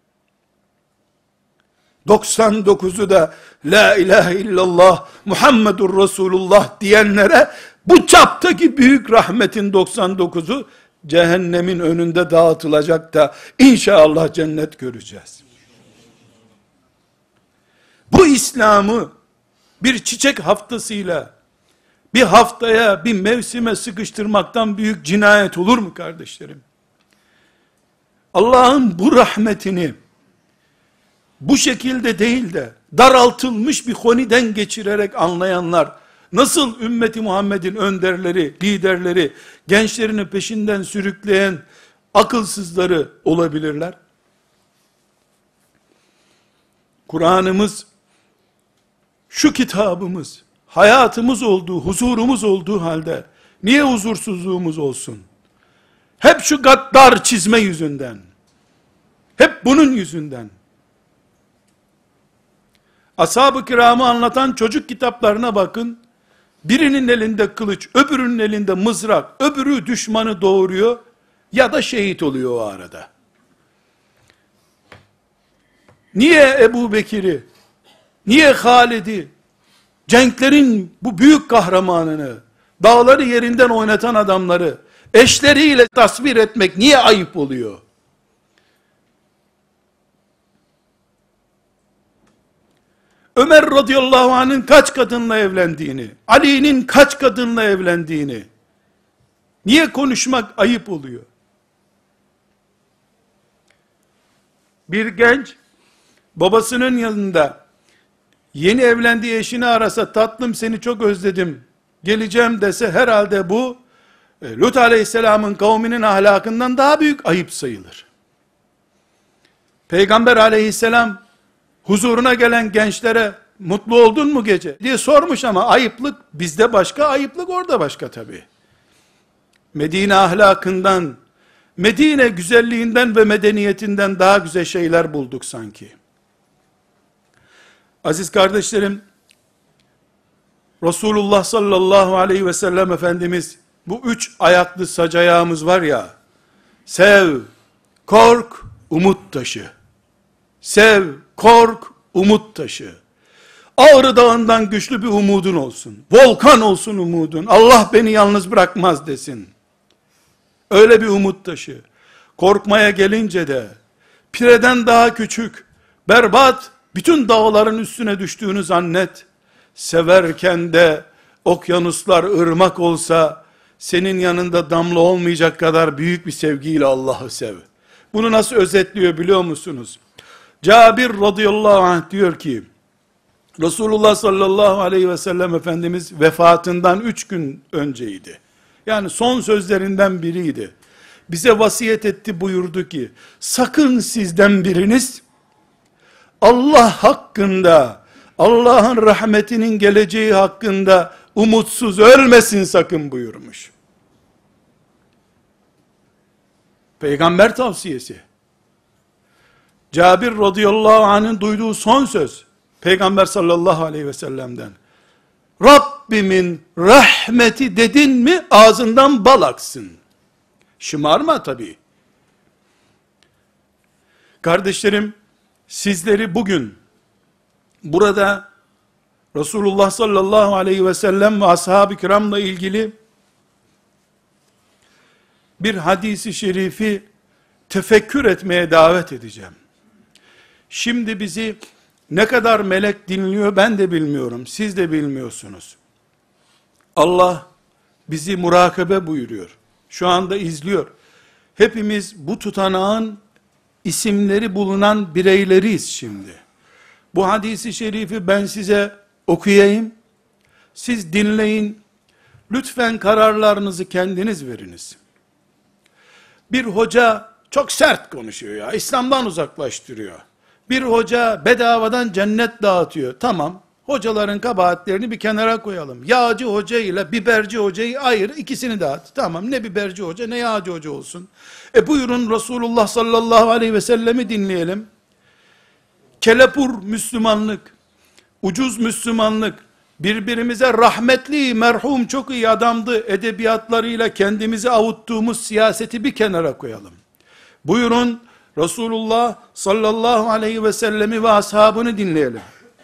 99'u da la ilahe illallah Muhammedur Resulullah diyenlere bu çaptaki büyük rahmetin 99'u cehennemin önünde dağıtılacak da inşallah cennet göreceğiz. Bu İslam'ı bir çiçek haftasıyla bir haftaya, bir mevsime sıkıştırmaktan büyük cinayet olur mu kardeşlerim? Allah'ın bu rahmetini bu şekilde değil de daraltılmış bir koniden geçirerek anlayanlar nasıl ümmeti Muhammed'in önderleri, liderleri, gençlerini peşinden sürükleyen akılsızları olabilirler? Kur'an'ımız, şu kitabımız, hayatımız olduğu, huzurumuz olduğu halde, niye huzursuzluğumuz olsun? Hep şu gaddar çizme yüzünden, hep bunun yüzünden. Ashab-ı kiramı anlatan çocuk kitaplarına bakın, birinin elinde kılıç, öbürünün elinde mızrak, öbürü düşmanı doğuruyor, ya da şehit oluyor o arada. Niye Ebu Bekir'i, niye Halid'i, cenklerin bu büyük kahramanını, dağları yerinden oynatan adamları, eşleriyle tasvir etmek niye ayıp oluyor? Ömer radıyallahu anh'ın kaç kadınla evlendiğini, Ali'nin kaç kadınla evlendiğini, niye konuşmak ayıp oluyor? Bir genç, babasının yanında, yeni evlendiği eşini arasa, tatlım seni çok özledim, geleceğim dese, herhalde bu, Lut aleyhisselamın kavminin ahlakından daha büyük ayıp sayılır. Peygamber aleyhisselam, huzuruna gelen gençlere, mutlu oldun mu gece diye sormuş ama ayıplık bizde başka, ayıplık orada başka tabi. Medine ahlakından, Medine güzelliğinden ve medeniyetinden daha güzel şeyler bulduk sanki. Aziz kardeşlerim, Resulullah sallallahu aleyhi ve sellem Efendimiz, bu 3 ayaklı sac ayağımız var ya, sev, kork, umut taşı. Sev, kork, umut taşı. Ağrı Dağı'ndan güçlü bir umudun olsun. Volkan olsun umudun. Allah beni yalnız bırakmaz desin. Öyle bir umut taşı. Korkmaya gelince de, pireden daha küçük, berbat, bütün dağların üstüne düştüğünü zannet. Severken de, okyanuslar ırmak olsa, senin yanında damla olmayacak kadar büyük bir sevgiyle Allah'ı sev. Bunu nasıl özetliyor biliyor musunuz? Cabir radıyallahu anh diyor ki, Resulullah sallallahu aleyhi ve sellem Efendimiz vefatından 3 gün önceydi. Yani son sözlerinden biriydi. Bize vasiyet etti, buyurdu ki, sakın sizden biriniz, Allah hakkında, Allah'ın rahmetinin geleceği hakkında umutsuz ölmesin sakın buyurmuş. Peygamber tavsiyesi. Cabir radıyallahu anh'ın duyduğu son söz, Peygamber sallallahu aleyhi ve sellem'den. Rabbimin rahmeti dedin mi ağzından bal aksın. Şımarma tabii. Kardeşlerim, sizleri bugün burada Resulullah sallallahu aleyhi ve sellem ve ashab-ı kiramla ilgili bir hadisi şerifi tefekkür etmeye davet edeceğim. Şimdi bizi ne kadar melek dinliyor ben de bilmiyorum, siz de bilmiyorsunuz. Allah bizi murakabe buyuruyor. Şu anda izliyor. Hepimiz bu tutanağın isimleri bulunan bireyleriyiz şimdi. Bu hadisi şerifi ben size okuyayım. Siz dinleyin. Lütfen kararlarınızı kendiniz veriniz. Bir hoca çok sert konuşuyor ya. İslam'dan uzaklaştırıyor. Bir hoca bedavadan cennet dağıtıyor. Tamam. Hocaların kabahatlerini bir kenara koyalım. Yağcı hoca ile biberci hocayı ayır, ikisini dağıt. Tamam, ne biberci hoca ne yağcı hoca olsun. Buyurun Resulullah sallallahu aleyhi ve sellemi dinleyelim. Kelepur Müslümanlık, ucuz Müslümanlık, birbirimize rahmetli, merhum çok iyi adamdı edebiyatlarıyla kendimizi avuttuğumuz siyaseti bir kenara koyalım. Buyurun Resulullah sallallahu aleyhi ve sellemi ve ashabını dinleyelim.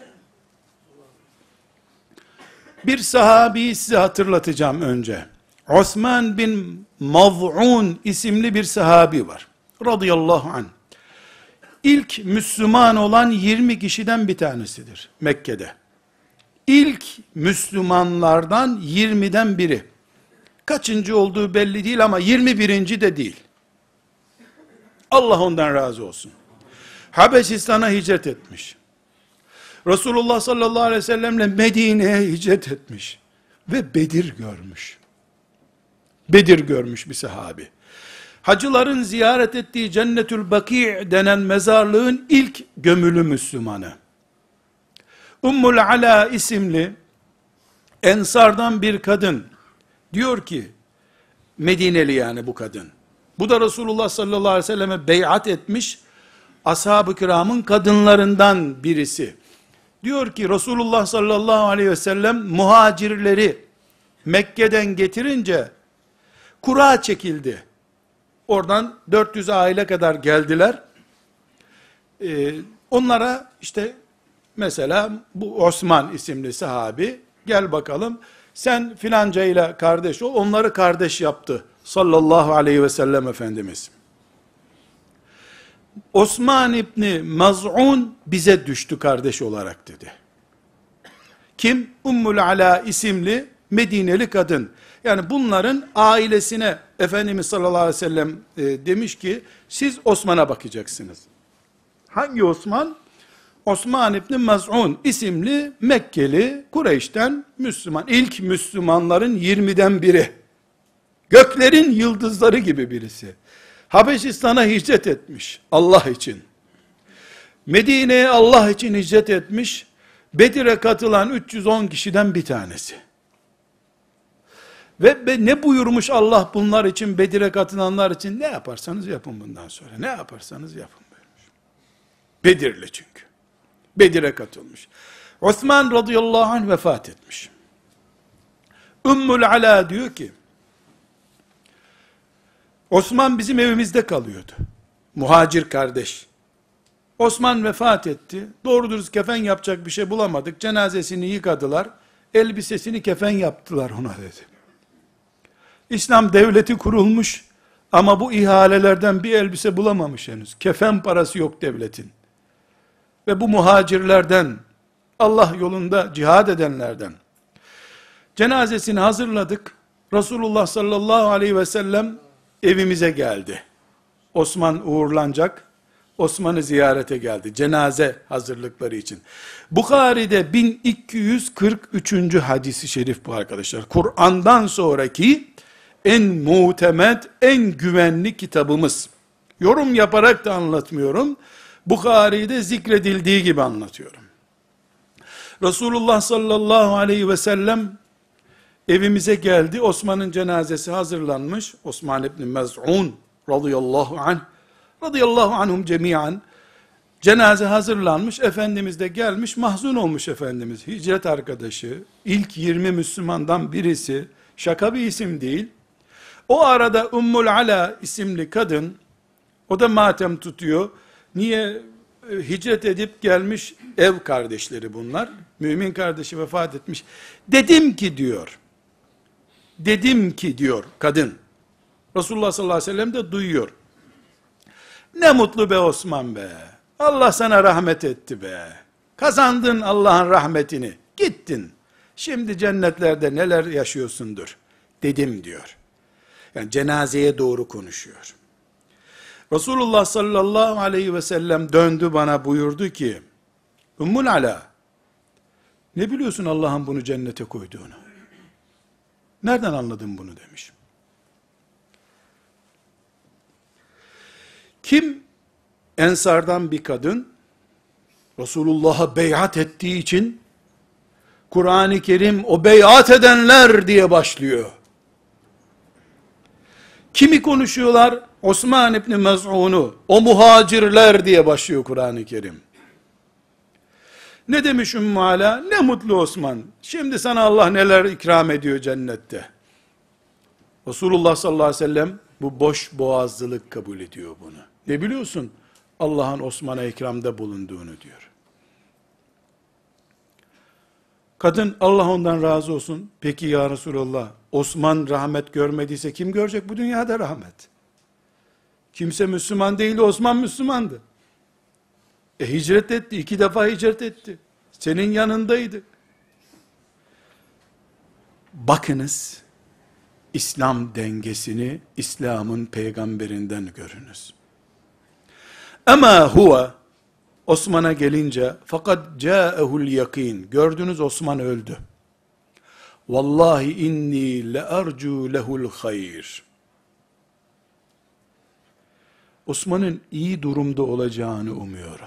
Bir sahabeyi size hatırlatacağım önce. Osman bin Maz'un isimli bir sahabi var. Radıyallahu anh. İlk Müslüman olan 20 kişiden bir tanesidir Mekke'de. İlk Müslümanlardan 20'den biri. Kaçıncı olduğu belli değil ama 21. de değil. Allah ondan razı olsun. Habeşistan'a hicret etmiş. Resulullah sallallahu aleyhi ve sellemle Medine'ye hicret etmiş. Ve Bedir görmüş. Bedir görmüş bir sahabi. Hacıların ziyaret ettiği Cennetül Baki denen mezarlığın ilk gömülü Müslümanı. Ummul Ala isimli Ensardan bir kadın diyor ki, Medineli yani bu kadın. Bu da Resulullah sallallahu aleyhi ve selleme beyat etmiş, ashab-ı kiramın kadınlarından birisi. Diyor ki Resulullah sallallahu aleyhi ve sellem muhacirleri Mekke'den getirince kura çekildi. Oradan 400 aile kadar geldiler. Onlara işte mesela bu Osman isimli sahabi gel bakalım sen filanca ile kardeş ol, onları kardeş yaptı sallallahu aleyhi ve sellem Efendimiz. Osman İbni Maz'un bize düştü kardeş olarak dedi. Kim? Ummul Ala isimli Medineli kadın. Yani bunların ailesine Efendimiz sallallahu aleyhi ve sellem demiş ki siz Osman'a bakacaksınız. Hangi Osman? Osman İbni Maz'un isimli Mekkeli Kureyş'ten Müslüman. İlk Müslümanların 20'den biri. Göklerin yıldızları gibi birisi. Habeşistan'a hicret etmiş Allah için. Medine'ye Allah için hicret etmiş. Bedir'e katılan 310 kişiden bir tanesi. Ve ne buyurmuş Allah bunlar için, Bedir'e katılanlar için? Ne yaparsanız yapın bundan sonra. Ne yaparsanız yapın buyurmuş. Bedir'le çünkü. Bedir'e katılmış. Osman radıyallahu anh vefat etmiş. Ümmül Ala diyor ki, Osman bizim evimizde kalıyordu. Muhacir kardeş. Osman vefat etti. Doğru dürüst kefen yapacak bir şey bulamadık. Cenazesini yıkadılar. Elbisesini kefen yaptılar ona dedi. İslam devleti kurulmuş ama bu ihalelerden bir elbise bulamamış henüz. Kefen parası yok devletin. Ve bu muhacirlerden, Allah yolunda cihad edenlerden. Cenazesini hazırladık. Resulullah sallallahu aleyhi ve sellem evimize geldi. Osman uğurlanacak. Osman'ı ziyarete geldi. Cenaze hazırlıkları için. Bukhari'de 1243. hadisi şerif bu arkadaşlar. Kur'an'dan sonraki en muhtemet, en güvenli kitabımız. Yorum yaparak da anlatmıyorum. Bukhari'de zikredildiği gibi anlatıyorum. Resulullah sallallahu aleyhi ve sellem evimize geldi. Osman'ın cenazesi hazırlanmış. Osman İbni Mez'un radıyallahu anh, radıyallahu anhum cemiyan, cenaze hazırlanmış. Efendimiz de gelmiş, mahzun olmuş Efendimiz. Hicret arkadaşı, ilk 20 Müslümandan birisi, şaka bir isim değil. O arada Ummul Ala isimli kadın, o da matem tutuyor. Niye hicret edip gelmiş ev kardeşleri bunlar. Mümin kardeşi vefat etmiş. Dedim ki diyor kadın. Resulullah sallallahu aleyhi ve sellem de duyuyor. Ne mutlu be Osman be. Allah sana rahmet etti be. Kazandın Allah'ın rahmetini. Gittin. Şimdi cennetlerde neler yaşıyorsundur. Dedim diyor. Yani cenazeye doğru konuşuyor. Resulullah sallallahu aleyhi ve sellem döndü bana buyurdu ki, Ümmül Ala, ne biliyorsun Allah'ın bunu cennete koyduğunu? Nereden anladın bunu demiş. Kim Ensardan bir kadın Resulullah'a beyat ettiği için Kur'an-ı Kerim o beyat edenler diye başlıyor. Kimi konuşuyorlar? Osman İbni Mez'un'u, o muhacirler diye başlıyor Kur'an-ı Kerim. Ne demiş Ümmü Ala? Ne mutlu Osman. Şimdi sana Allah neler ikram ediyor cennette. Resulullah sallallahu aleyhi ve sellem bu boş boğazlılık kabul ediyor bunu. Ne biliyorsun? Allah'ın Osman'a ikramda bulunduğunu diyor. Kadın Allah ondan razı olsun. Peki ya Resulallah, Osman rahmet görmediyse kim görecek bu dünyada rahmet? Kimse Müslüman değildi, Osman Müslümandı. Hicret etti, 2 defa hicret etti. Senin yanındaydı. Bakınız, İslam dengesini İslam'ın peygamberinden görünüz. Ama huve, Osman'a gelince, fakat câehul yakin, gördünüz Osman öldü. Vallahi inni le arcu lehul hayr. Osman'ın iyi durumda olacağını umuyorum.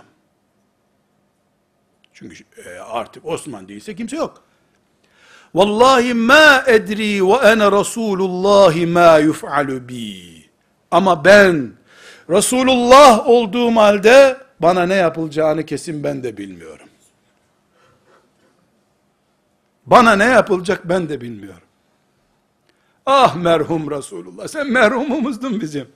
Çünkü artık Osman değilse kimse yok. Vallahi ma edri ve ene Resulullah ma yuf'alu bi. Ama ben Resulullah olduğum halde bana ne yapılacağını kesin ben de bilmiyorum. Bana ne yapılacak ben de bilmiyorum. Ah merhum Resulullah, sen merhumumuzdun bizim.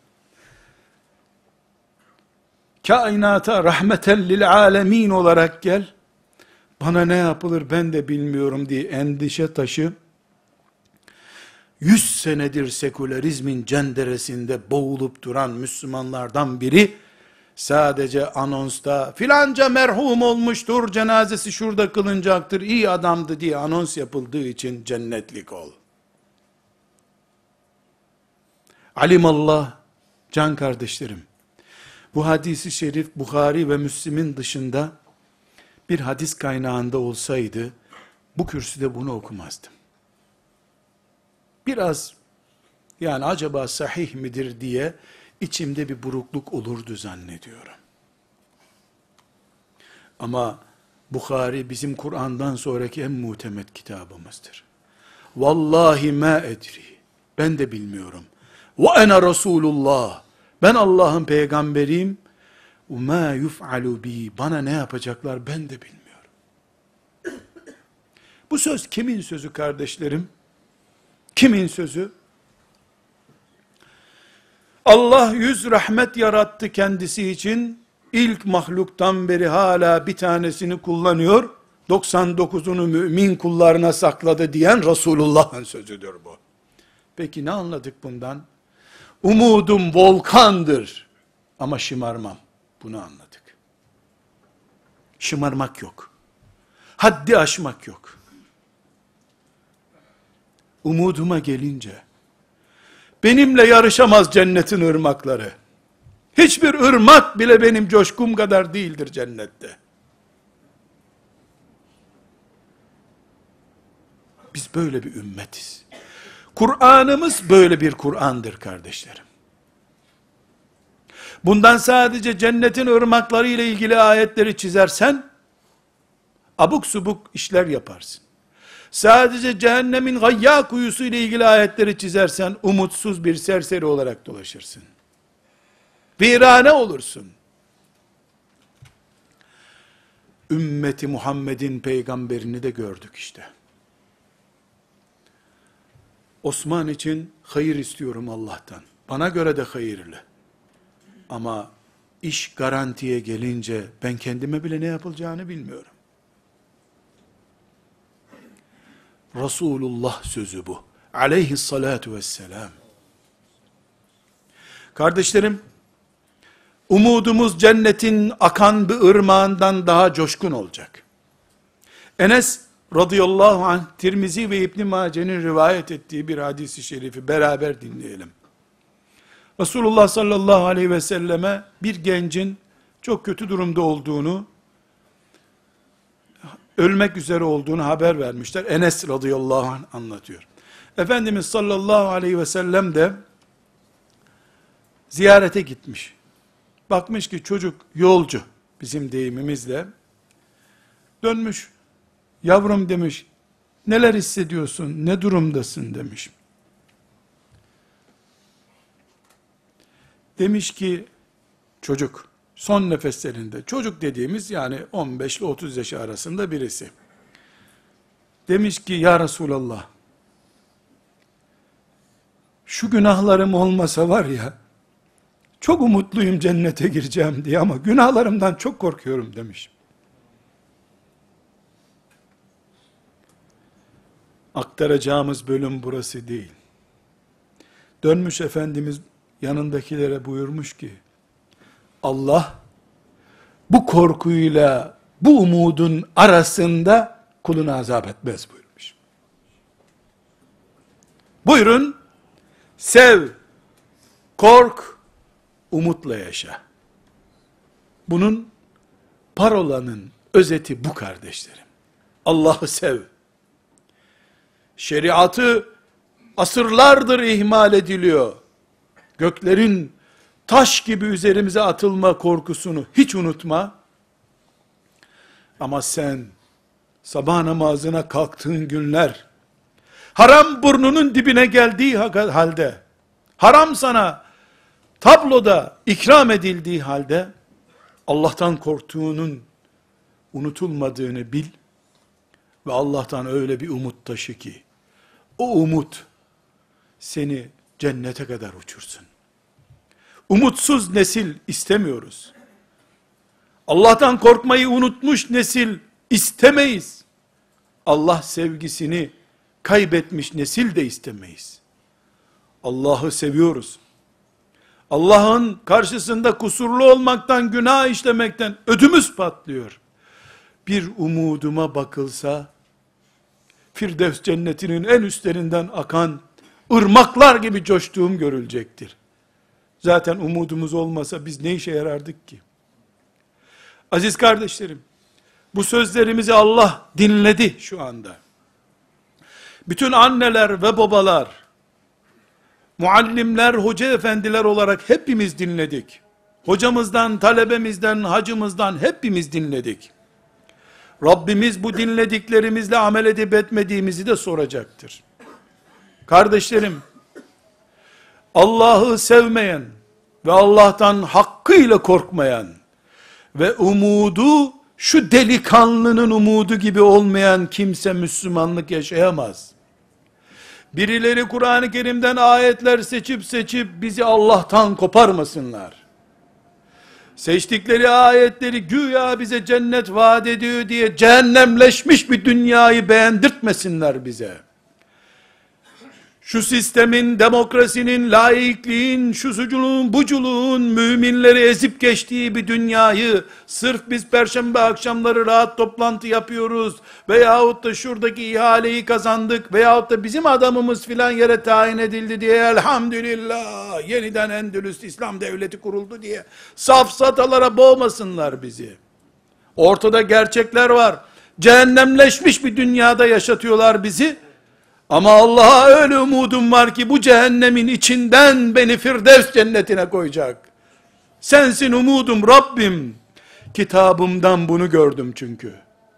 Kainata rahmeten lil alemin olarak gel. Bana ne yapılır ben de bilmiyorum diye endişe taşı, 100 senedir sekülerizmin cenderesinde boğulup duran Müslümanlardan biri, sadece anonsta filanca merhum olmuştur, cenazesi şurada kılınacaktır, iyi adamdı diye anons yapıldığı için cennetlik ol. Alimallah, can kardeşlerim, bu hadisi şerif Bukhari ve Müslim'in dışında bir hadis kaynağında olsaydı, bu kürsüde bunu okumazdım. Biraz, yani acaba sahih midir diye, içimde bir burukluk olurdu zannediyorum. Ama Bukhari bizim Kur'an'dan sonraki en muhtemet kitabımızdır. Vallahi ma edri, ben de bilmiyorum. Ve ene Resulullah, ben Allah'ın peygamberiyim. وَمَا يُفْعَلُ بِي, bana ne yapacaklar ben de bilmiyorum. Bu söz kimin sözü kardeşlerim? Kimin sözü? Allah 100 rahmet yarattı kendisi için, ilk mahluktan beri hala bir tanesini kullanıyor, 99'unu mümin kullarına sakladı diyen Resulullah'ın sözüdür bu. Peki ne anladık bundan? Umudum volkandır ama şımarmam. Bunu anladık. Şımarmak yok. Haddi aşmak yok. Umuduma gelince, benimle yarışamaz cennetin ırmakları. Hiçbir ırmak bile benim coşkum kadar değildir cennette. Biz böyle bir ümmetiz. Kur'an'ımız böyle bir Kur'an'dır kardeşlerim. Bundan sadece cennetin ırmakları ile ilgili ayetleri çizersen, abuk subuk işler yaparsın. Sadece cehennemin gayya kuyusu ile ilgili ayetleri çizersen, umutsuz bir serseri olarak dolaşırsın. Virane olursun. Ümmeti Muhammed'in peygamberini de gördük işte. Osman için hayır istiyorum Allah'tan. Bana göre de hayırlı. Ama İş garantiye gelince ben kendime bile ne yapılacağını bilmiyorum. Resulullah sözü bu. Aleyhissalatu vesselam. Kardeşlerim, umudumuz cennetin akan bir ırmağından daha coşkun olacak. Enes radıyallahu anh, Tirmizi ve İbn Mace'nin rivayet ettiği bir hadisi şerifi beraber dinleyelim. Resulullah sallallahu aleyhi ve selleme bir gencin çok kötü durumda olduğunu, ölmek üzere olduğunu haber vermişler. Enes radıyallahu anh anlatıyor. Efendimiz sallallahu aleyhi ve sellem de ziyarete gitmiş. Bakmış ki çocuk yolcu, bizim deyimimizle. Dönmüş, yavrum demiş, neler hissediyorsun, ne durumdasın demiş. Demiş ki, çocuk, son nefeslerinde, çocuk dediğimiz yani 15 ile 30 yaş arasında birisi. Demiş ki, ya Resulallah, şu günahlarım olmasa var ya, çok umutluyum cennete gireceğim diye ama günahlarımdan çok korkuyorum demiş. Aktaracağımız bölüm burası değil. Dönmüş Efendimiz yanındakilere buyurmuş ki, Allah bu korkuyla bu umudun arasında kulunu azap etmez buyurmuş. Buyurun, sev, kork, umutla yaşa. Bunun parolanın özeti bu kardeşlerim. Allah'ı sev. Şeriatı asırlardır ihmal ediliyor. Göklerin taş gibi üzerimize atılma korkusunu hiç unutma. Ama sen sabah namazına kalktığın günler, haram burnunun dibine geldiği halde, haram sana tabloda ikram edildiği halde, Allah'tan korktuğunun unutulmadığını bil ve Allah'tan öyle bir umut taşı ki, o umut seni cennete kadar uçursun. Umutsuz nesil istemiyoruz. Allah'tan korkmayı unutmuş nesil istemeyiz. Allah sevgisini kaybetmiş nesil de istemeyiz. Allah'ı seviyoruz. Allah'ın karşısında kusurlu olmaktan, günah işlemekten ödümüz patlıyor. Bir umuduma bakılsa, Firdevs cennetinin en üstlerinden akan ırmaklar gibi coştuğum görülecektir. Zaten umudumuz olmasa biz ne işe yarardık ki? Aziz kardeşlerim, bu sözlerimizi Allah dinledi şu anda. Bütün anneler ve babalar, muallimler, hoca efendiler olarak hepimiz dinledik. Hocamızdan, talebemizden, hacımızdan hepimiz dinledik. Rabbimiz bu dinlediklerimizle amel edip etmediğimizi de soracaktır. Kardeşlerim, Allah'ı sevmeyen ve Allah'tan hakkıyla korkmayan ve umudu şu delikanlının umudu gibi olmayan kimse Müslümanlık yaşayamaz. Birileri Kur'an-ı Kerim'den ayetler seçip bizi Allah'tan koparmasınlar. Seçtikleri ayetleri güya bize cennet vaat ediyor diye cehennemleşmiş bir dünyayı beğendirtmesinler bize. Şu sistemin, demokrasinin, laikliğin, şusuculuğun, buculuğun müminleri ezip geçtiği bir dünyayı, sırf biz perşembe akşamları rahat toplantı yapıyoruz, veyahut da şuradaki ihaleyi kazandık, veyahut da bizim adamımız filan yere tayin edildi diye, elhamdülillah, yeniden Endülüs İslam Devleti kuruldu diye, safsatalara boğmasınlar bizi. Ortada gerçekler var. Cehennemleşmiş bir dünyada yaşatıyorlar bizi. Ama Allah'a öyle umudum var ki bu cehennemin içinden beni Firdevs cennetine koyacak. Sensin umudum Rabbim. Kitabımdan bunu gördüm çünkü.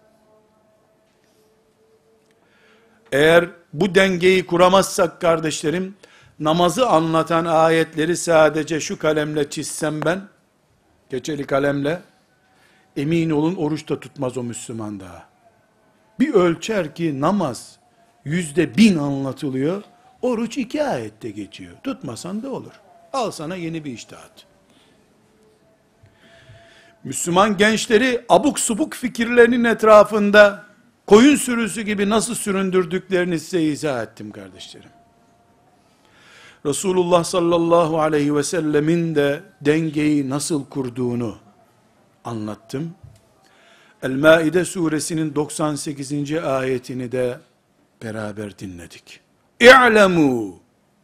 Eğer bu dengeyi kuramazsak kardeşlerim, namazı anlatan ayetleri sadece şu kalemle çizsem ben, keçeli kalemle, emin olun oruç da tutmaz o Müslüman daha. Bir ölçer ki namaz, %1000 anlatılıyor, oruç 2 ayette geçiyor. Tutmasan da olur. Al sana yeni bir içtihat. Müslüman gençleri abuk subuk fikirlerinin etrafında koyun sürüsü gibi nasıl süründürdüklerini size izah ettim kardeşlerim. Resulullah sallallahu aleyhi ve sellemin de dengeyi nasıl kurduğunu anlattım. El-Maide suresinin 98. ayetini de beraber dinledik. İ'lemû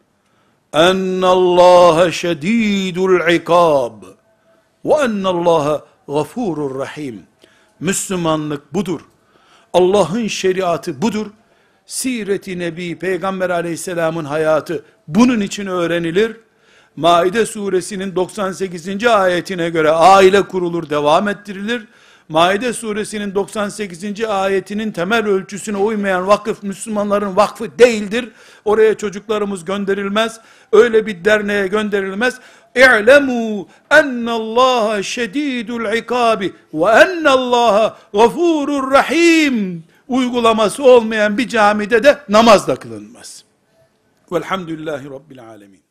ennallâhe şedîdul ikâb ve ennallâhe gafurur rahim. Müslümanlık budur. Allah'ın şeriatı budur. Siret-i Nebi, Peygamber aleyhisselamın hayatı bunun için öğrenilir. Maide suresinin 98. ayetine göre aile kurulur, devam ettirilir. Maide suresinin 98. ayetinin temel ölçüsüne uymayan vakıf Müslümanların vakfı değildir. Oraya çocuklarımız gönderilmez. Öyle bir derneğe gönderilmez. İ'lemû ennallâhe şedîdul ikâbi ve ennallâhe gafûrur rahîm uygulaması olmayan bir camide de namaz da kılınmaz. Velhamdülillahi Rabbil alemin.